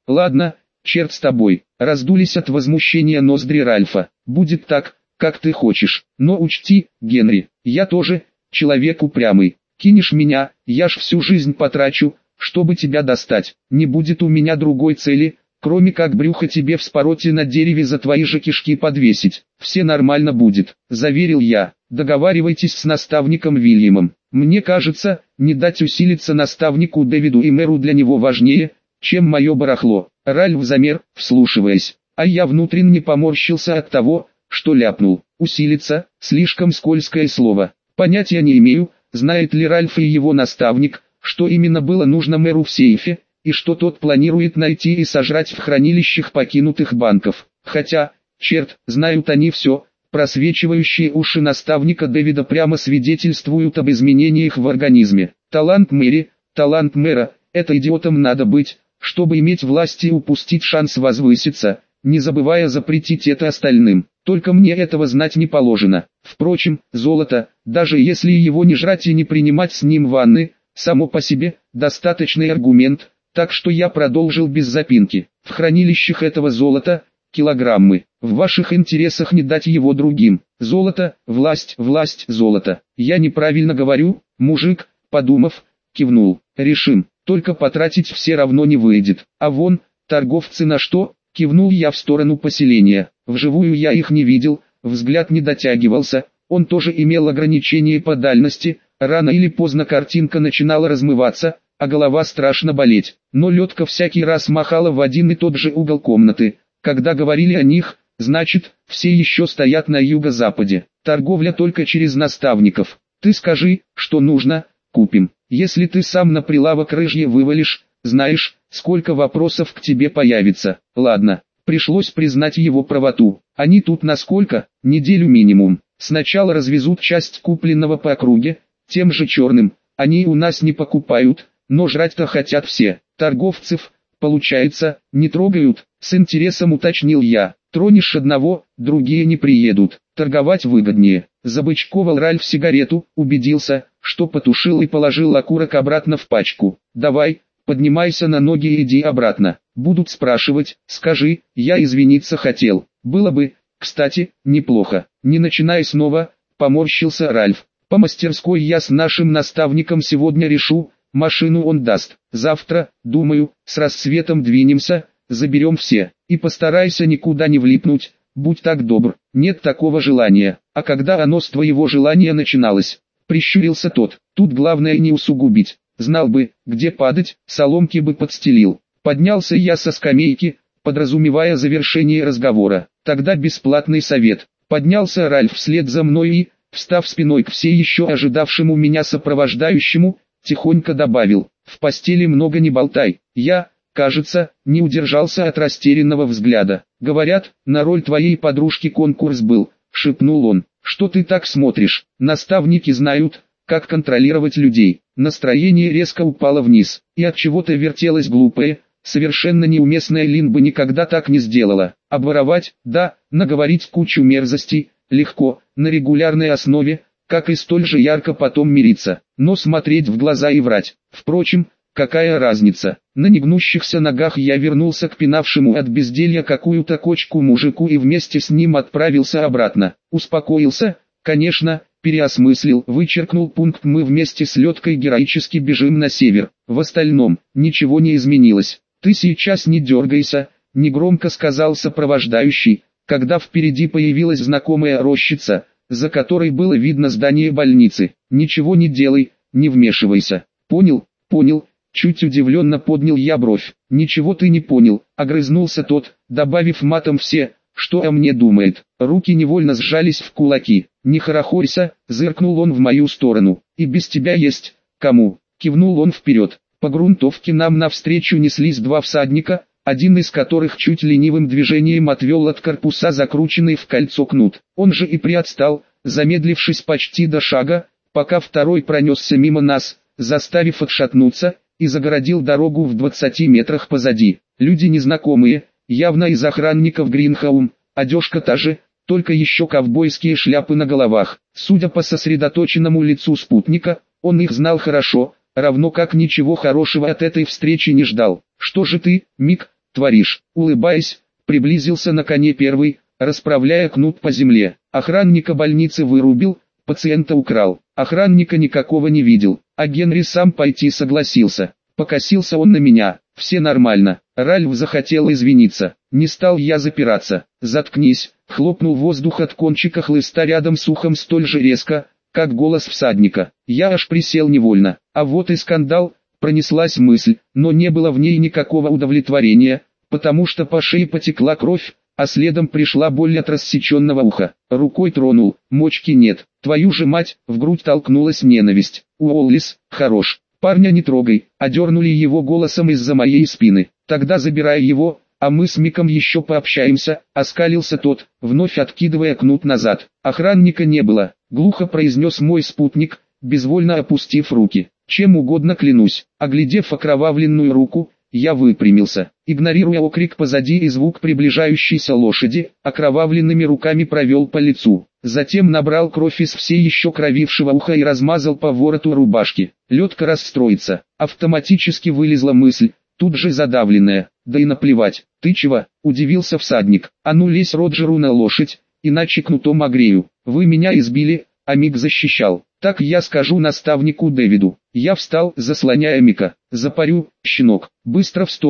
черт с тобой. Раздулись от возмущения ноздри Ральфа. Будет так, как ты хочешь. Но учти, Генри, я тоже человек упрямый. Кинешь меня, я ж всю жизнь потрачу, чтобы тебя достать. Не будет у меня другой цели, кроме как брюхо тебе вспороть и на дереве за твои же кишки подвесить. Все нормально будет, заверил я. Договаривайтесь с наставником Вильямом. Мне кажется, не дать усилиться наставнику Дэвиду и мэру для него важнее, чем мое барахло. Ральф замер, вслушиваясь, а я внутренне поморщился от того, что ляпнул. Усилиться, слишком скользкое слово. Понятия не имею, знает ли Ральф и его наставник, что именно было нужно мэру в сейфе, и что тот планирует найти и сожрать в хранилищах покинутых банков. Хотя, черт, знают они все. Просвечивающие уши наставника Дэвида прямо свидетельствуют об изменениях в организме. Талант мэра, это идиотом надо быть, чтобы иметь власть и упустить шанс возвыситься, не забывая запретить это остальным. Только мне этого знать не положено. Впрочем, золото, даже если его не жрать и не принимать с ним ванны, само по себе, достаточный аргумент, так что я продолжил без запинки. В хранилищах этого золота, килограммы. В ваших интересах не дать его другим. Золото, власть, золото. Я неправильно говорю, мужик, подумав, кивнул. Решим, только потратить все равно не выйдет. А вон, Торговцы на что? Кивнул я в сторону поселения. Вживую я их не видел, взгляд не дотягивался, он тоже имел ограничения по дальности, рано или поздно картинка начинала размываться, а голова страшно болеть. Но Лёдка всякий раз махала в один и тот же угол комнаты. Когда говорили о них, значит, все еще стоят на юго-западе. Торговля только через наставников. Ты скажи, что нужно, купим. Если ты сам на прилавок рыжье вывалишь, знаешь, сколько вопросов к тебе появится. Ладно, пришлось признать его правоту. Они тут на сколько? Неделю минимум. Сначала развезут часть купленного по округе, тем же черным. Они у нас не покупают, но жрать-то хотят все. Торговцев, получается, не трогают, с интересом уточнил я. Тронешь одного, другие не приедут. Торговать выгоднее. Забычковал Ральф сигарету, убедился, что потушил и положил окурок обратно в пачку. Давай, поднимайся на ноги и иди обратно. Будут спрашивать, скажи, я извиниться хотел. Было бы, кстати, неплохо. Не начинай снова, поморщился Ральф. По мастерской я с нашим наставником сегодня решу, машину он даст. Завтра, думаю, с рассветом двинемся, заберем все. И постарайся никуда не влипнуть, будь так добр. Нет такого желания. А когда оно с твоего желания начиналось? Прищурился тот. Тут главное не усугубить. Знал бы, где падать, соломки бы подстелил. Поднялся я со скамейки, подразумевая завершение разговора. Тогда бесплатный совет. Поднялся Ральф вслед за мной и, встав спиной к все еще ожидавшему меня сопровождающему, тихонько добавил: «В постели много не болтай». Я, кажется, не удержался от растерянного взгляда. «Говорят, на роль твоей подружки конкурс был», — шепнул он. «Что ты так смотришь? Наставники знают, как контролировать людей». Настроение резко упало вниз, и от чего-то вертелось глупое, совершенно неуместное. Лин бы никогда так не сделала. Обворовать, да, наговорить кучу мерзостей, легко, на регулярной основе, как и столь же ярко потом мириться. Но смотреть в глаза и врать, впрочем, какая разница? На негнущихся ногах я вернулся к пинавшему от безделья какую-то кочку мужику и вместе с ним отправился обратно. Успокоился, конечно, переосмыслил, вычеркнул пункт «Мы вместе с Лёдкой героически бежим на север». В остальном, ничего не изменилось. «Ты сейчас не дергайся», — негромко сказал сопровождающий, когда впереди появилась знакомая рощица, за которой было видно здание больницы. «Ничего не делай, не вмешивайся». «Понял, понял». Чуть удивленно поднял я бровь. «Ничего ты не понял», — огрызнулся тот, добавив матом все, что о мне думает. Руки невольно сжались в кулаки. «Не хорохорься», — зыркнул он в мою сторону. «И без тебя есть, кому?» Кивнул он вперед. По грунтовке нам навстречу неслись два всадника, один из которых чуть ленивым движением отвел от корпуса закрученный в кольцо кнут. Он же и приотстал, замедлившись почти до шага, пока второй пронесся мимо нас, заставив отшатнуться, и загородил дорогу в 20 метрах позади. Люди незнакомые, явно из охранников Гринхаум, одежка та же, только еще ковбойские шляпы на головах. Судя по сосредоточенному лицу спутника, он их знал хорошо, равно как ничего хорошего от этой встречи не ждал. «Что же ты, Мик, творишь?» Улыбаясь, приблизился на коне первый, расправляя кнут по земле. Охранника больницы вырубил, пациента украл. Охранника никакого не видел, а Генри сам пойти согласился. Покосился он на меня. «Все нормально». Ральф захотел извиниться. Не стал я запираться. «Заткнись», — хлопнул воздух от кончика хлыста рядом с ухом столь же резко, как голос всадника. Я аж присел невольно. А вот и скандал, пронеслась мысль, но не было в ней никакого удовлетворения, потому что по шее потекла кровь, а следом пришла боль от рассеченного уха. Рукой тронул, мочки нет. Твою же мать, в грудь толкнулась ненависть. Уоллис, хорош. Парня не трогай, одернули его голосом из-за моей спины. Тогда забирай его, а мы с Миком еще пообщаемся, оскалился тот, вновь откидывая кнут назад. Охранника не было, глухо произнес мой спутник, безвольно опустив руки. Чем угодно клянусь. Оглядев окровавленную руку, я выпрямился, игнорируя окрик позади и звук приближающейся лошади, окровавленными руками провел по лицу. Затем набрал кровь из все еще кровившего уха и размазал по вороту рубашки. Лёдка расстроится. Автоматически вылезла мысль, тут же задавленная. Да и наплевать. «Ты чего?» – удивился всадник. «А ну лезь Роджеру на лошадь, иначе кнутом огрею. Вы меня избили, а Мик защищал. Так я скажу наставнику Дэвиду». Я встал, заслоняя Мика. «Запарю, щенок». Быстро в сторону,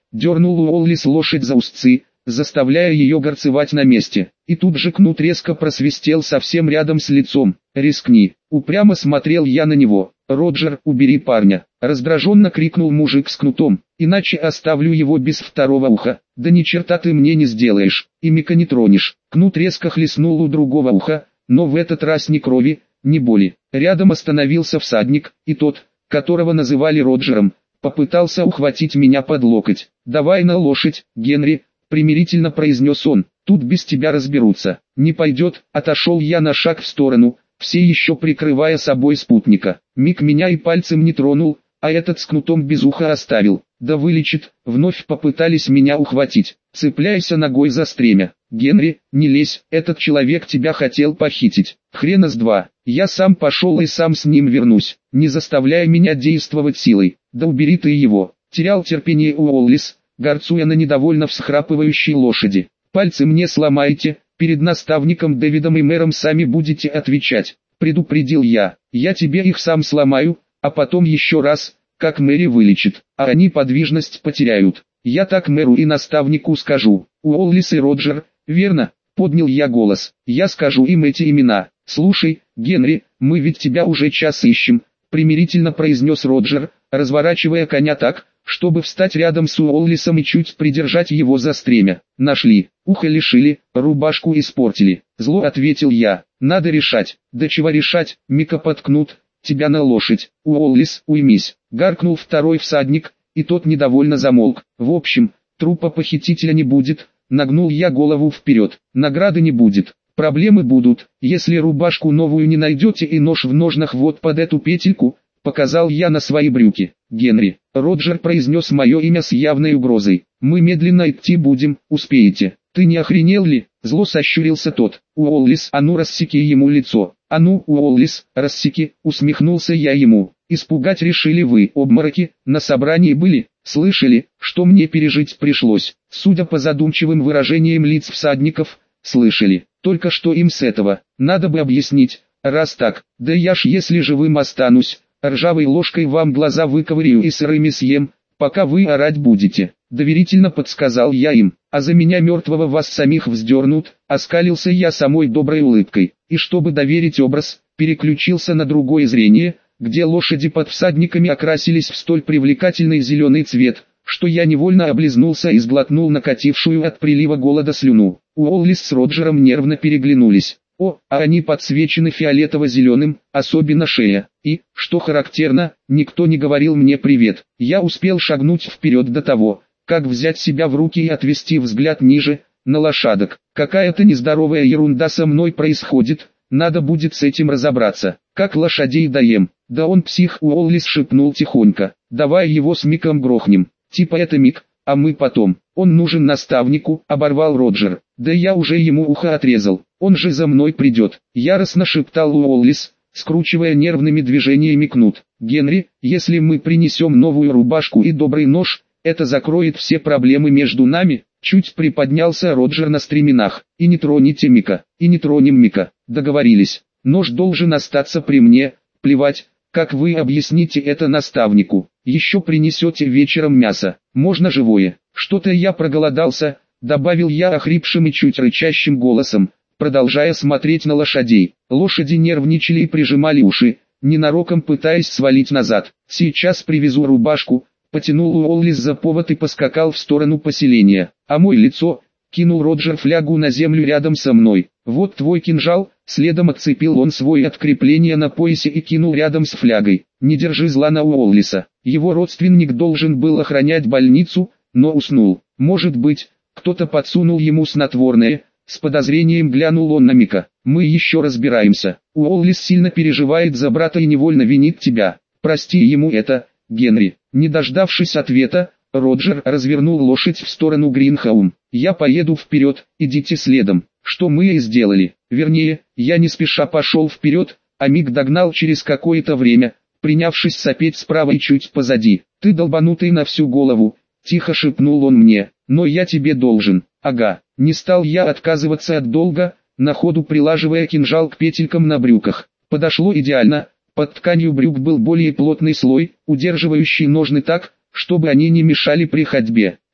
дернул Уоллис лошадь за узцы, заставляя ее горцевать на месте. И тут же кнут резко просвистел совсем рядом с лицом. «Рискни!» Упрямо смотрел я на него. «Роджер, убери парня!» Раздраженно крикнул мужик с кнутом. «Иначе оставлю его без второго уха». «Да ни черта ты мне не сделаешь, и Мика не тронешь». Кнут резко хлестнул у другого уха, но в этот раз ни крови, ни боли. Рядом остановился всадник, и тот, которого называли Роджером, попытался ухватить меня под локоть. «Давай на лошадь, Генри», — примирительно произнес он, — «тут без тебя разберутся». «Не пойдет», — отошел я на шаг в сторону, все еще прикрывая собой спутника. Мик меня и пальцем не тронул, а этот с кнутом без уха оставил. «Да вылечит», — вновь попытались меня ухватить. «Цепляйся ногой за стремя». «Генри, не лезь, этот человек тебя хотел похитить». «Хрена с два, я сам пошел и сам с ним вернусь, не заставляя меня действовать силой». «Да убери ты его». Терял терпение Уоллис, горцуя на недовольно всхрапывающей лошади. «Пальцы мне сломаете, перед наставником Дэвидом и мэром сами будете отвечать», — предупредил я. «Я тебе их сам сломаю, а потом еще раз, как Мэри вылечит, а они подвижность потеряют. Я так мэру и наставнику скажу». «Уоллис и Роджер, верно?» — поднял я голос. «Я скажу им эти имена». «Слушай, Генри, мы ведь тебя уже час ищем», — примирительно произнес Роджер, разворачивая коня так, чтобы встать рядом с Уоллисом и чуть придержать его за стремя. «Нашли, ухо лишили, рубашку испортили», — зло ответил я. «Надо решать». «Да чего решать, Мика подкнут тебя на лошадь». «Уоллис, уймись», — гаркнул второй всадник, и тот недовольно замолк. «В общем, трупа похитителя не будет», — нагнул я голову вперед. «Награды не будет. Проблемы будут, если рубашку новую не найдете и нож в ножнах вот под эту петельку», — показал я на свои брюки. «Генри», — Роджер произнес мое имя с явной угрозой. «Мы медленно идти будем, успеете». «Ты не охренел ли?» — зло сощурился тот. «Уоллис, а ну рассеки ему лицо». «А ну, Уоллис, рассеки», — усмехнулся я ему. «Испугать решили вы, обмороки, на собрании были, слышали, что мне пережить пришлось». Судя по задумчивым выражениям лиц всадников, слышали. Только что им с этого, надо бы объяснить, раз так, да я ж если живым останусь, ржавой ложкой вам глаза выковырю и сырыми съем, пока вы орать будете. Доверительно подсказал я им, а за меня мертвого вас самих вздернут, оскалился я самой доброй улыбкой, и чтобы доверить образ, переключился на другое зрение, где лошади под всадниками окрасились в столь привлекательный зеленый цвет, что я невольно облизнулся и сглотнул накатившую от прилива голода слюну. Уоллис с Роджером нервно переглянулись. О, а они подсвечены фиолетово-зеленым, особенно шея. И, что характерно, никто не говорил мне привет. Я успел шагнуть вперед до того, как взять себя в руки и отвести взгляд ниже, на лошадок. Какая-то нездоровая ерунда со мной происходит, надо будет с этим разобраться. Как лошадей доем? Да он псих, Уоллис шепнул тихонько. Давай его с Миком грохнем. Типа это Мик, а мы потом. Он нужен наставнику, оборвал Роджер. Да я уже ему ухо отрезал. Он же за мной придет. Яростно шептал Уоллис, скручивая нервными движениями кнут. Генри, если мы принесем новую рубашку и добрый нож, это закроет все проблемы между нами. Чуть приподнялся Роджер на стременах. И не троните Мика, и не тронем Мика. Договорились. Нож должен остаться при мне, плевать, как вы объясните это наставнику. Еще принесете вечером мясо, можно живое. Что-то я проголодался, добавил я охрипшим и чуть рычащим голосом, продолжая смотреть на лошадей. Лошади нервничали и прижимали уши, ненароком пытаясь свалить назад. Сейчас привезу рубашку, потянул Уоллис за повод и поскакал в сторону поселения. А мое лицо, кинул Роджер флягу на землю рядом со мной. Вот твой кинжал, следом отцепил он свой от крепления на поясе и кинул рядом с флягой. Не держи зла на Уоллиса. Его родственник должен был охранять больницу, но уснул. Может быть, кто-то подсунул ему снотворное. С подозрением глянул он на Мика. Мы еще разбираемся. Уоллис сильно переживает за брата и невольно винит тебя. Прости ему это, Генри. Не дождавшись ответа, Роджер развернул лошадь в сторону Гринхаум. Я поеду вперед, идите следом. Что мы и сделали. Вернее, я не спеша пошел вперед, а Мик догнал через какое-то время, принявшись сопеть справа и чуть позади. Ты долбанутый на всю голову, тихо шепнул он мне, но я тебе должен. Ага, не стал я отказываться от долга, на ходу прилаживая кинжал к петелькам на брюках. Подошло идеально, под тканью брюк был более плотный слой, удерживающий ножны так, чтобы они не мешали при ходьбе.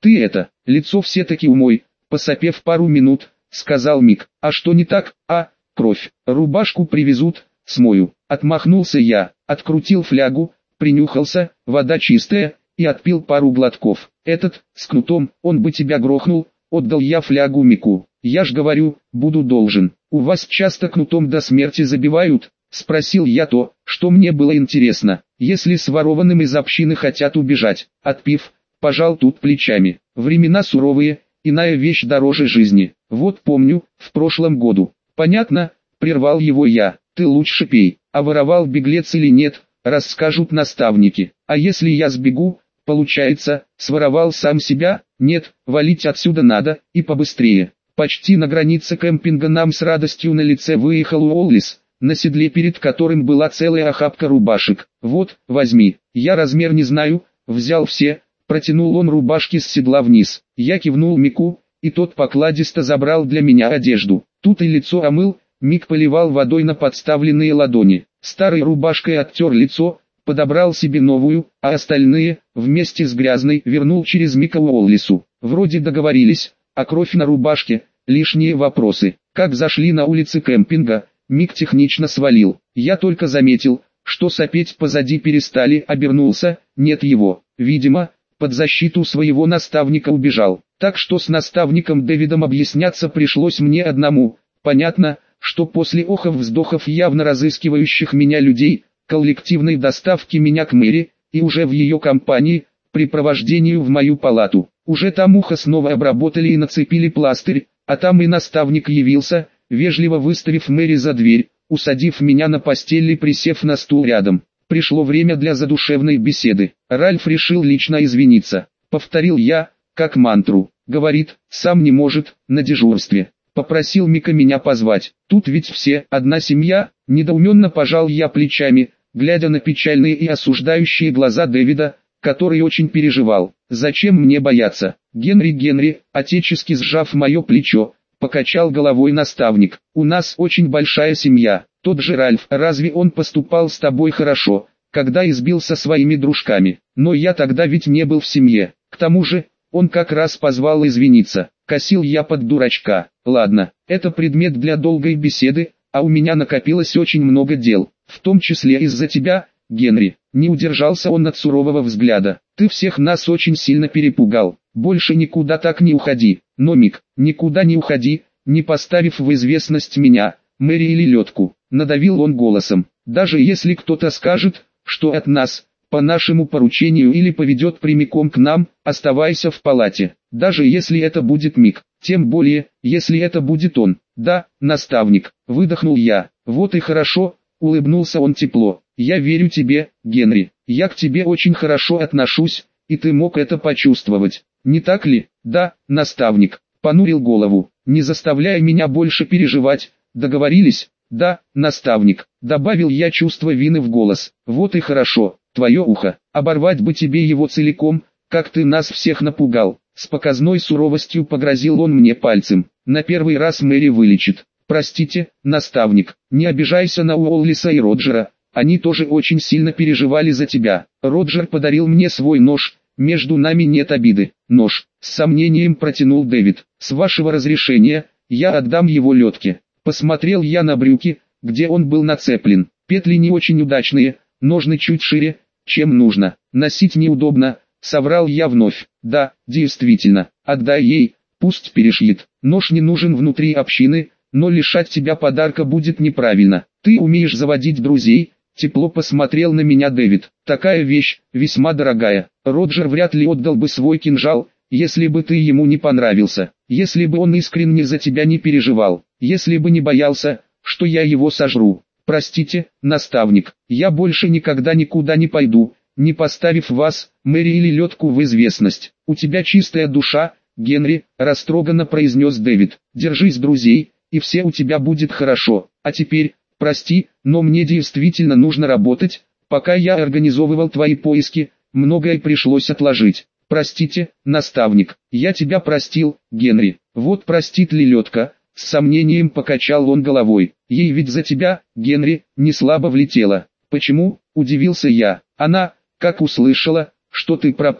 Ты это, лицо все-таки умой, посопев пару минут, сказал Мик. А что не так? Кровь. Рубашку привезут, смою. Отмахнулся я, открутил флягу, принюхался, вода чистая, и отпил пару глотков. Этот, с кнутом, он бы тебя грохнул, отдал я флягу Мику. Я ж говорю, буду должен. У вас часто кнутом до смерти забивают? Спросил я то, что мне было интересно. Если с ворованным из общины хотят убежать, отпив, пожал тут плечами. Времена суровые, иная вещь дороже жизни. Вот помню, в прошлом году. Понятно, прервал его я. Ты лучше пей, а воровал беглец или нет, расскажут наставники. А если я сбегу, получается, своровал сам себя? Нет, валить отсюда надо, и побыстрее. Почти на границе кемпинга нам с радостью на лице выехал Уоллис, на седле перед которым была целая охапка рубашек. Вот, возьми, я размер не знаю, взял все, протянул он рубашки с седла вниз. Я кивнул Мику, и тот покладисто забрал для меня одежду. Тут и лицо омыл, Мик поливал водой на подставленные ладони. Старой рубашкой оттер лицо, подобрал себе новую, а остальные, вместе с грязной, вернул через Мика Уоллису. Вроде договорились, а кровь на рубашке, лишние вопросы. Как зашли на улицы кемпинга, Мик технично свалил. Я только заметил, что сопеть позади перестали, обернулся, нет его. Видимо, под защиту своего наставника убежал. Так что с наставником Дэвидом объясняться пришлось мне одному. Понятно, что после охов-вздохов явно разыскивающих меня людей, коллективной доставки меня к Мэри, и уже в ее компании, припровождению в мою палату. Уже там ухо снова обработали и нацепили пластырь, а там и наставник явился, вежливо выставив Мэри за дверь, усадив меня на постель и присев на стул рядом. Пришло время для задушевной беседы. Ральф решил лично извиниться. Повторил я, как мантру. Говорит, сам не может, на дежурстве. Попросил Мика меня позвать. Тут ведь все, одна семья, недоуменно пожал я плечами, глядя на печальные и осуждающие глаза Дэвида, который очень переживал. Зачем мне бояться? Генри, отечески сжав мое плечо, покачал головой наставник. У нас очень большая семья. Тот же Ральф, разве он поступал с тобой хорошо, когда избил со своими дружками? Но я тогда ведь не был в семье. К тому же, он как раз позвал извиниться. Косил я под дурачка. Ладно, это предмет для долгой беседы, а у меня накопилось очень много дел, в том числе из-за тебя, Генри. Не удержался он от сурового взгляда. Ты всех нас очень сильно перепугал. Больше никуда так не уходи. Но, Мик, никуда не уходи, не поставив в известность меня, Мэри или Лётку. Надавил он голосом. Даже если кто-то скажет, что от нас, по нашему поручению или поведет прямиком к нам, оставайся в палате. Даже если это будет Мик. Тем более, если это будет он. Да, наставник, выдохнул я. Вот и хорошо, улыбнулся он тепло. Я верю тебе, Генри. Я к тебе очень хорошо отношусь, и ты мог это почувствовать. Не так ли? Да, наставник. Понурил голову. Не заставляй меня больше переживать. Договорились? Да, наставник. Добавил я чувство вины в голос. Вот и хорошо. Твое ухо. Оборвать бы тебе его целиком, как ты нас всех напугал. С показной суровостью погрозил он мне пальцем. На первый раз Мэри вылечит. Простите, наставник, не обижайся на Уоллиса и Роджера. Они тоже очень сильно переживали за тебя. Роджер подарил мне свой нож, между нами нет обиды. Нож, с сомнением протянул Дэвид. С вашего разрешения, я отдам его Лётке. Посмотрел я на брюки, где он был нацеплен. Петли не очень удачные, ножны чуть шире, чем нужно. Носить неудобно, соврал я вновь. Да, действительно, отдай ей, пусть перешьет. Нож не нужен внутри общины, но лишать тебя подарка будет неправильно. Ты умеешь заводить друзей? Тепло посмотрел на меня Дэвид. Такая вещь, весьма дорогая. Роджер вряд ли отдал бы свой кинжал, если бы ты ему не понравился. Если бы он искренне за тебя не переживал. Если бы не боялся, что я его сожру. Простите, наставник, я больше никогда никуда не пойду, не поставив вас, Мэри или Лётку в известность. У тебя чистая душа, Генри, растроганно произнес Дэвид. Держись, друзей, и все у тебя будет хорошо. А теперь, прости, но мне действительно нужно работать. Пока я организовывал твои поиски, многое пришлось отложить. Простите, наставник, я тебя простил, Генри. Вот простит ли Лётка? С сомнением покачал он головой. Ей ведь за тебя, Генри, не слабо влетело. Почему? Удивился я. Она, как услышала, что ты пропал,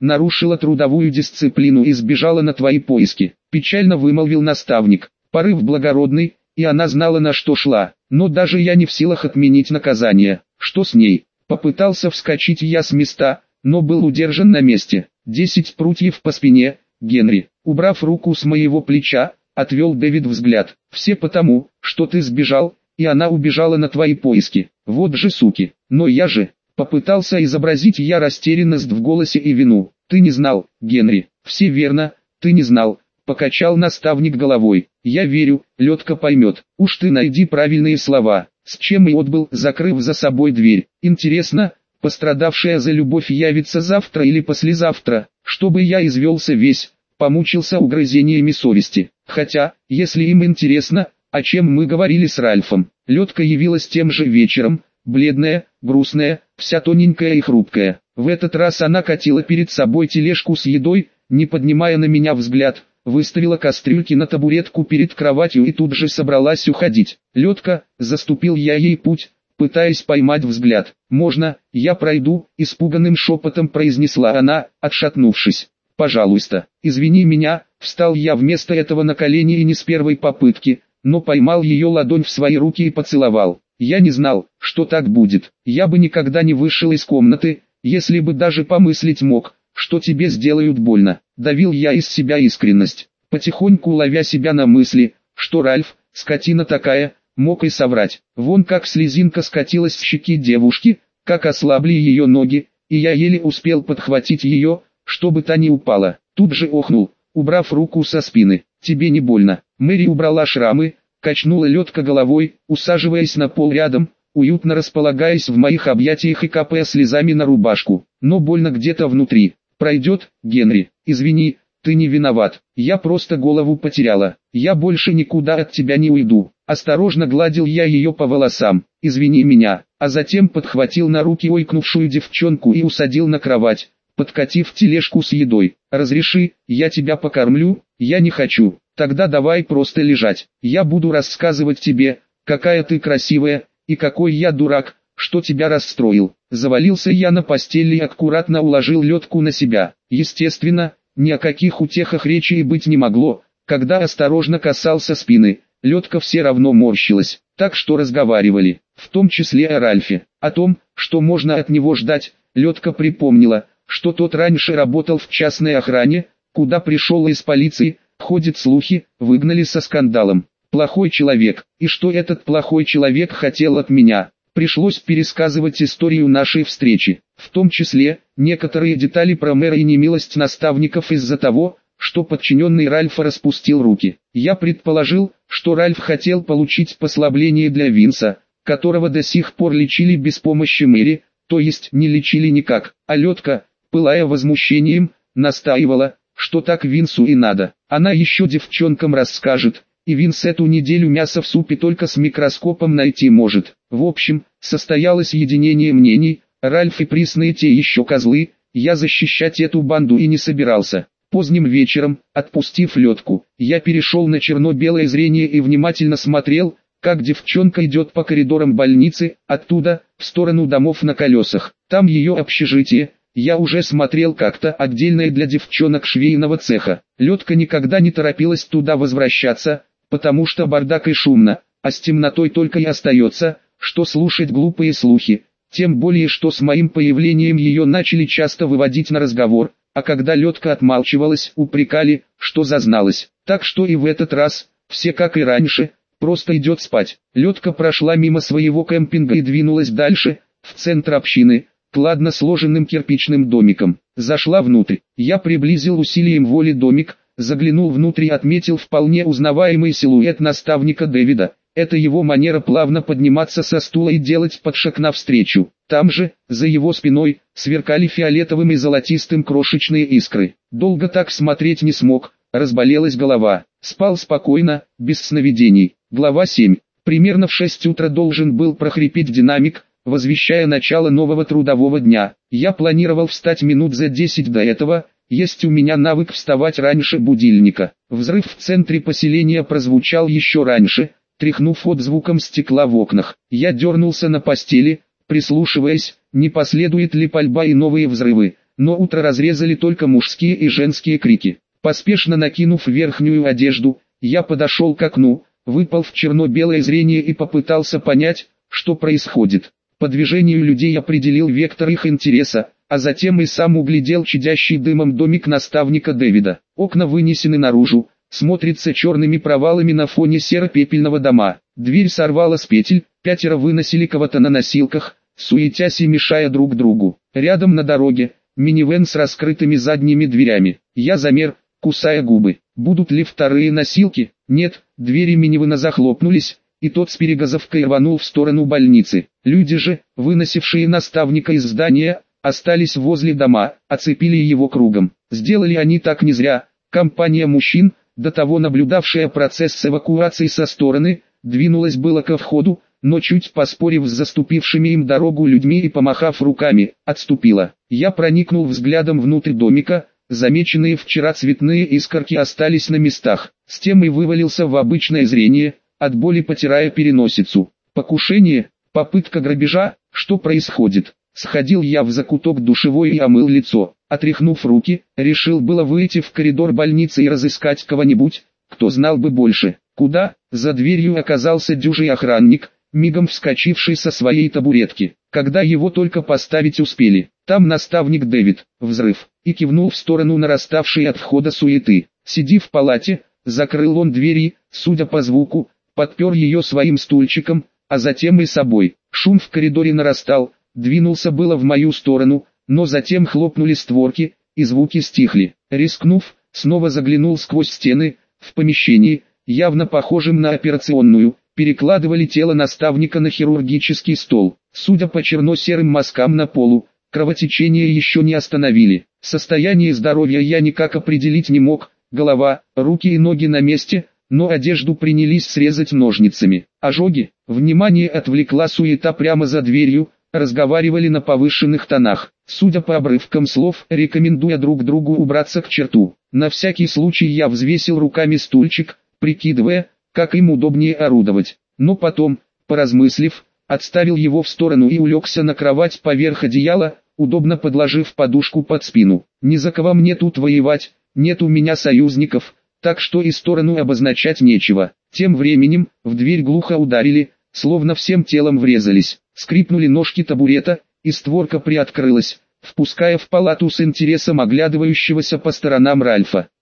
нарушила трудовую дисциплину и сбежала на твои поиски. Печально вымолвил наставник. Порыв благородный, и она знала, на что шла. Но даже я не в силах отменить наказание. Что с ней? Попытался вскочить я с места, но был удержан на месте. 10 прутьев по спине, Генри. Убрав руку с моего плеча, отвел Дэвид взгляд. Все потому, что ты сбежал, и она убежала на твои поиски. Вот же суки. Но я же... Попытался изобразить я растерянность в голосе и вину. Ты не знал, Генри. Все верно, ты не знал. Покачал наставник головой. Я верю, Лёдка поймет. Уж ты найди правильные слова. С чем и отбыл, закрыв за собой дверь. Интересно, пострадавшая за любовь явится завтра или послезавтра, чтобы я извелся весь, помучился угрызениями совести. Хотя, если им интересно, о чем мы говорили с Ральфом. Лёдка явилась тем же вечером, бледная, грустная, вся тоненькая и хрупкая. В этот раз она катила перед собой тележку с едой, не поднимая на меня взгляд, выставила кастрюльки на табуретку перед кроватью и тут же собралась уходить. «Лёдка», заступил я ей путь, пытаясь поймать взгляд. «Можно, я пройду?» — испуганным шепотом произнесла она, отшатнувшись. «Пожалуйста, извини меня», — встал я вместо этого на колени и не с первой попытки, но поймал ее ладонь в свои руки и поцеловал. Я не знал, что так будет. Я бы никогда не вышел из комнаты, если бы даже помыслить мог, что тебе сделают больно. Давил я из себя искренность, потихоньку ловя себя на мысли, что Ральф, скотина такая, мог и соврать. Вон как слезинка скатилась с щеки девушки, как ослабли ее ноги, и я еле успел подхватить ее, чтобы та не упала. Тут же охнул, убрав руку со спины. Тебе не больно? Мэри убрала шрамы, качнула Лёдка головой, усаживаясь на пол рядом, уютно располагаясь в моих объятиях и капая слезами на рубашку. Но больно где-то внутри. Пройдет, Генри. Извини, ты не виноват. Я просто голову потеряла. Я больше никуда от тебя не уйду. Осторожно гладил я ее по волосам. Извини меня. А затем подхватил на руки ойкнувшую девчонку и усадил на кровать, подкатив тележку с едой. Разреши, я тебя покормлю. Я не хочу. Тогда давай просто лежать. Я буду рассказывать тебе, какая ты красивая, и какой я дурак, что тебя расстроил. Завалился я на постели и аккуратно уложил Лёдку на себя. Естественно, ни о каких утехах речи и быть не могло. Когда осторожно касался спины, Лёдка все равно морщилась. Так что разговаривали, в том числе о Ральфе. О том, что можно от него ждать, Лёдка припомнила, что тот раньше работал в частной охране, куда пришел из полиции. Ходят слухи, выгнали со скандалом. Плохой человек, и что этот плохой человек хотел от меня. Пришлось пересказывать историю нашей встречи, в том числе, некоторые детали про мэра и немилость наставников из-за того, что подчиненный Ральфа распустил руки. Я предположил, что Ральф хотел получить послабление для Винса, которого до сих пор лечили без помощи Мэри, то есть не лечили никак. А Лёдка, пылая возмущением, настаивала, что так Винсу и надо. Она еще девчонкам расскажет, и Винс эту неделю мясо в супе только с микроскопом найти может. В общем, состоялось единение мнений, Ральф и присные те еще козлы, я защищать эту банду и не собирался. Поздним вечером, отпустив Лёдку, я перешел на черно-белое зрение и внимательно смотрел, как девчонка идет по коридорам больницы, оттуда, в сторону домов на колесах. Там ее общежитие. Я уже смотрел как-то отдельное для девчонок швейного цеха. Лёдка никогда не торопилась туда возвращаться, потому что бардак и шумно, а с темнотой только и остается, что слушать глупые слухи. Тем более, что с моим появлением ее начали часто выводить на разговор, а когда Лёдка отмалчивалась, упрекали, что зазналась. Так что и в этот раз, все как и раньше, просто идет спать. Лёдка прошла мимо своего кемпинга и двинулась дальше, в центр общины, к ладно сложенным кирпичным домикам. Зашла внутрь. Я приблизил усилием воли домик, заглянул внутрь и отметил вполне узнаваемый силуэт наставника Дэвида. Это его манера плавно подниматься со стула и делать подшаг навстречу. Там же, за его спиной, сверкали фиолетовым и золотистым крошечные искры. Долго так смотреть не смог, разболелась голова. Спал спокойно, без сновидений. Глава 7. Примерно в 6 утра должен был прохрипеть динамик, возвещая начало нового трудового дня. Я планировал встать минут за 10 до этого, есть у меня навык вставать раньше будильника. Взрыв в центре поселения прозвучал еще раньше, тряхнув отзвуком стекла в окнах. Я дернулся на постели, прислушиваясь, не последует ли пальба и новые взрывы. но утро разрезали только мужские и женские крики. Поспешно накинув верхнюю одежду, я подошел к окну, выпал в черно-белое зрение и попытался понять, что происходит. По движению людей определил вектор их интереса, а затем и сам углядел чадящий дымом домик наставника Дэвида. Окна вынесены наружу, смотрятся черными провалами на фоне серо-пепельного дома. Дверь сорвала с петель, 5 выносили кого-то на носилках, суетясь и мешая друг другу. Рядом на дороге, минивэн с раскрытыми задними дверями. Я замер, кусая губы. Будут ли вторые носилки? Нет, двери минивэна захлопнулись, и тот с перегазовкой рванул в сторону больницы. Люди же, выносившие наставника из здания, остались возле дома, оцепили его кругом. Сделали они так не зря. Компания мужчин, до того наблюдавшая процесс эвакуации со стороны, двинулась было ко входу, но чуть поспорив с заступившими им дорогу людьми и помахав руками, отступила. Я проникнул взглядом внутрь домика, замеченные вчера цветные искорки остались на местах. С тем и вывалился в обычное зрение, от боли потирая переносицу. Покушение, попытка грабежа, что происходит? Сходил я в закуток душевой и омыл лицо. Отряхнув руки, решил было выйти в коридор больницы и разыскать кого-нибудь, кто знал бы больше. Куда? За дверью оказался дюжий охранник, мигом вскочивший со своей табуретки. Когда его только поставить успели, там наставник Дэвид, взрыв, и кивнул в сторону нараставшей от входа суеты. Сиди в палате, закрыл он двери, судя по звуку, подпер ее своим стульчиком, а затем и собой. Шум в коридоре нарастал, двинулся было в мою сторону, но затем хлопнули створки, и звуки стихли. Рискнув, снова заглянул сквозь стены, в помещении, явно похожем на операционную, перекладывали тело наставника на хирургический стол. Судя по черно-серым мазкам на полу, кровотечение еще не остановили. Состояние здоровья я никак определить не мог, голова, руки и ноги на месте, но одежду принялись срезать ножницами. Ожоги, внимание отвлекла суета прямо за дверью, разговаривали на повышенных тонах. Судя по обрывкам слов, рекомендуя друг другу убраться к черту. На всякий случай я взвесил руками стульчик, прикидывая, как им удобнее орудовать. Но потом, поразмыслив, отставил его в сторону и улегся на кровать поверх одеяла, удобно подложив подушку под спину. Ни за кого мне тут воевать, нет у меня союзников, так что и сторону обозначать нечего. Тем временем, в дверь глухо ударили, словно всем телом врезались. Скрипнули ножки табурета, и створка приоткрылась, впуская в палату с интересом оглядывающегося по сторонам Ральфа.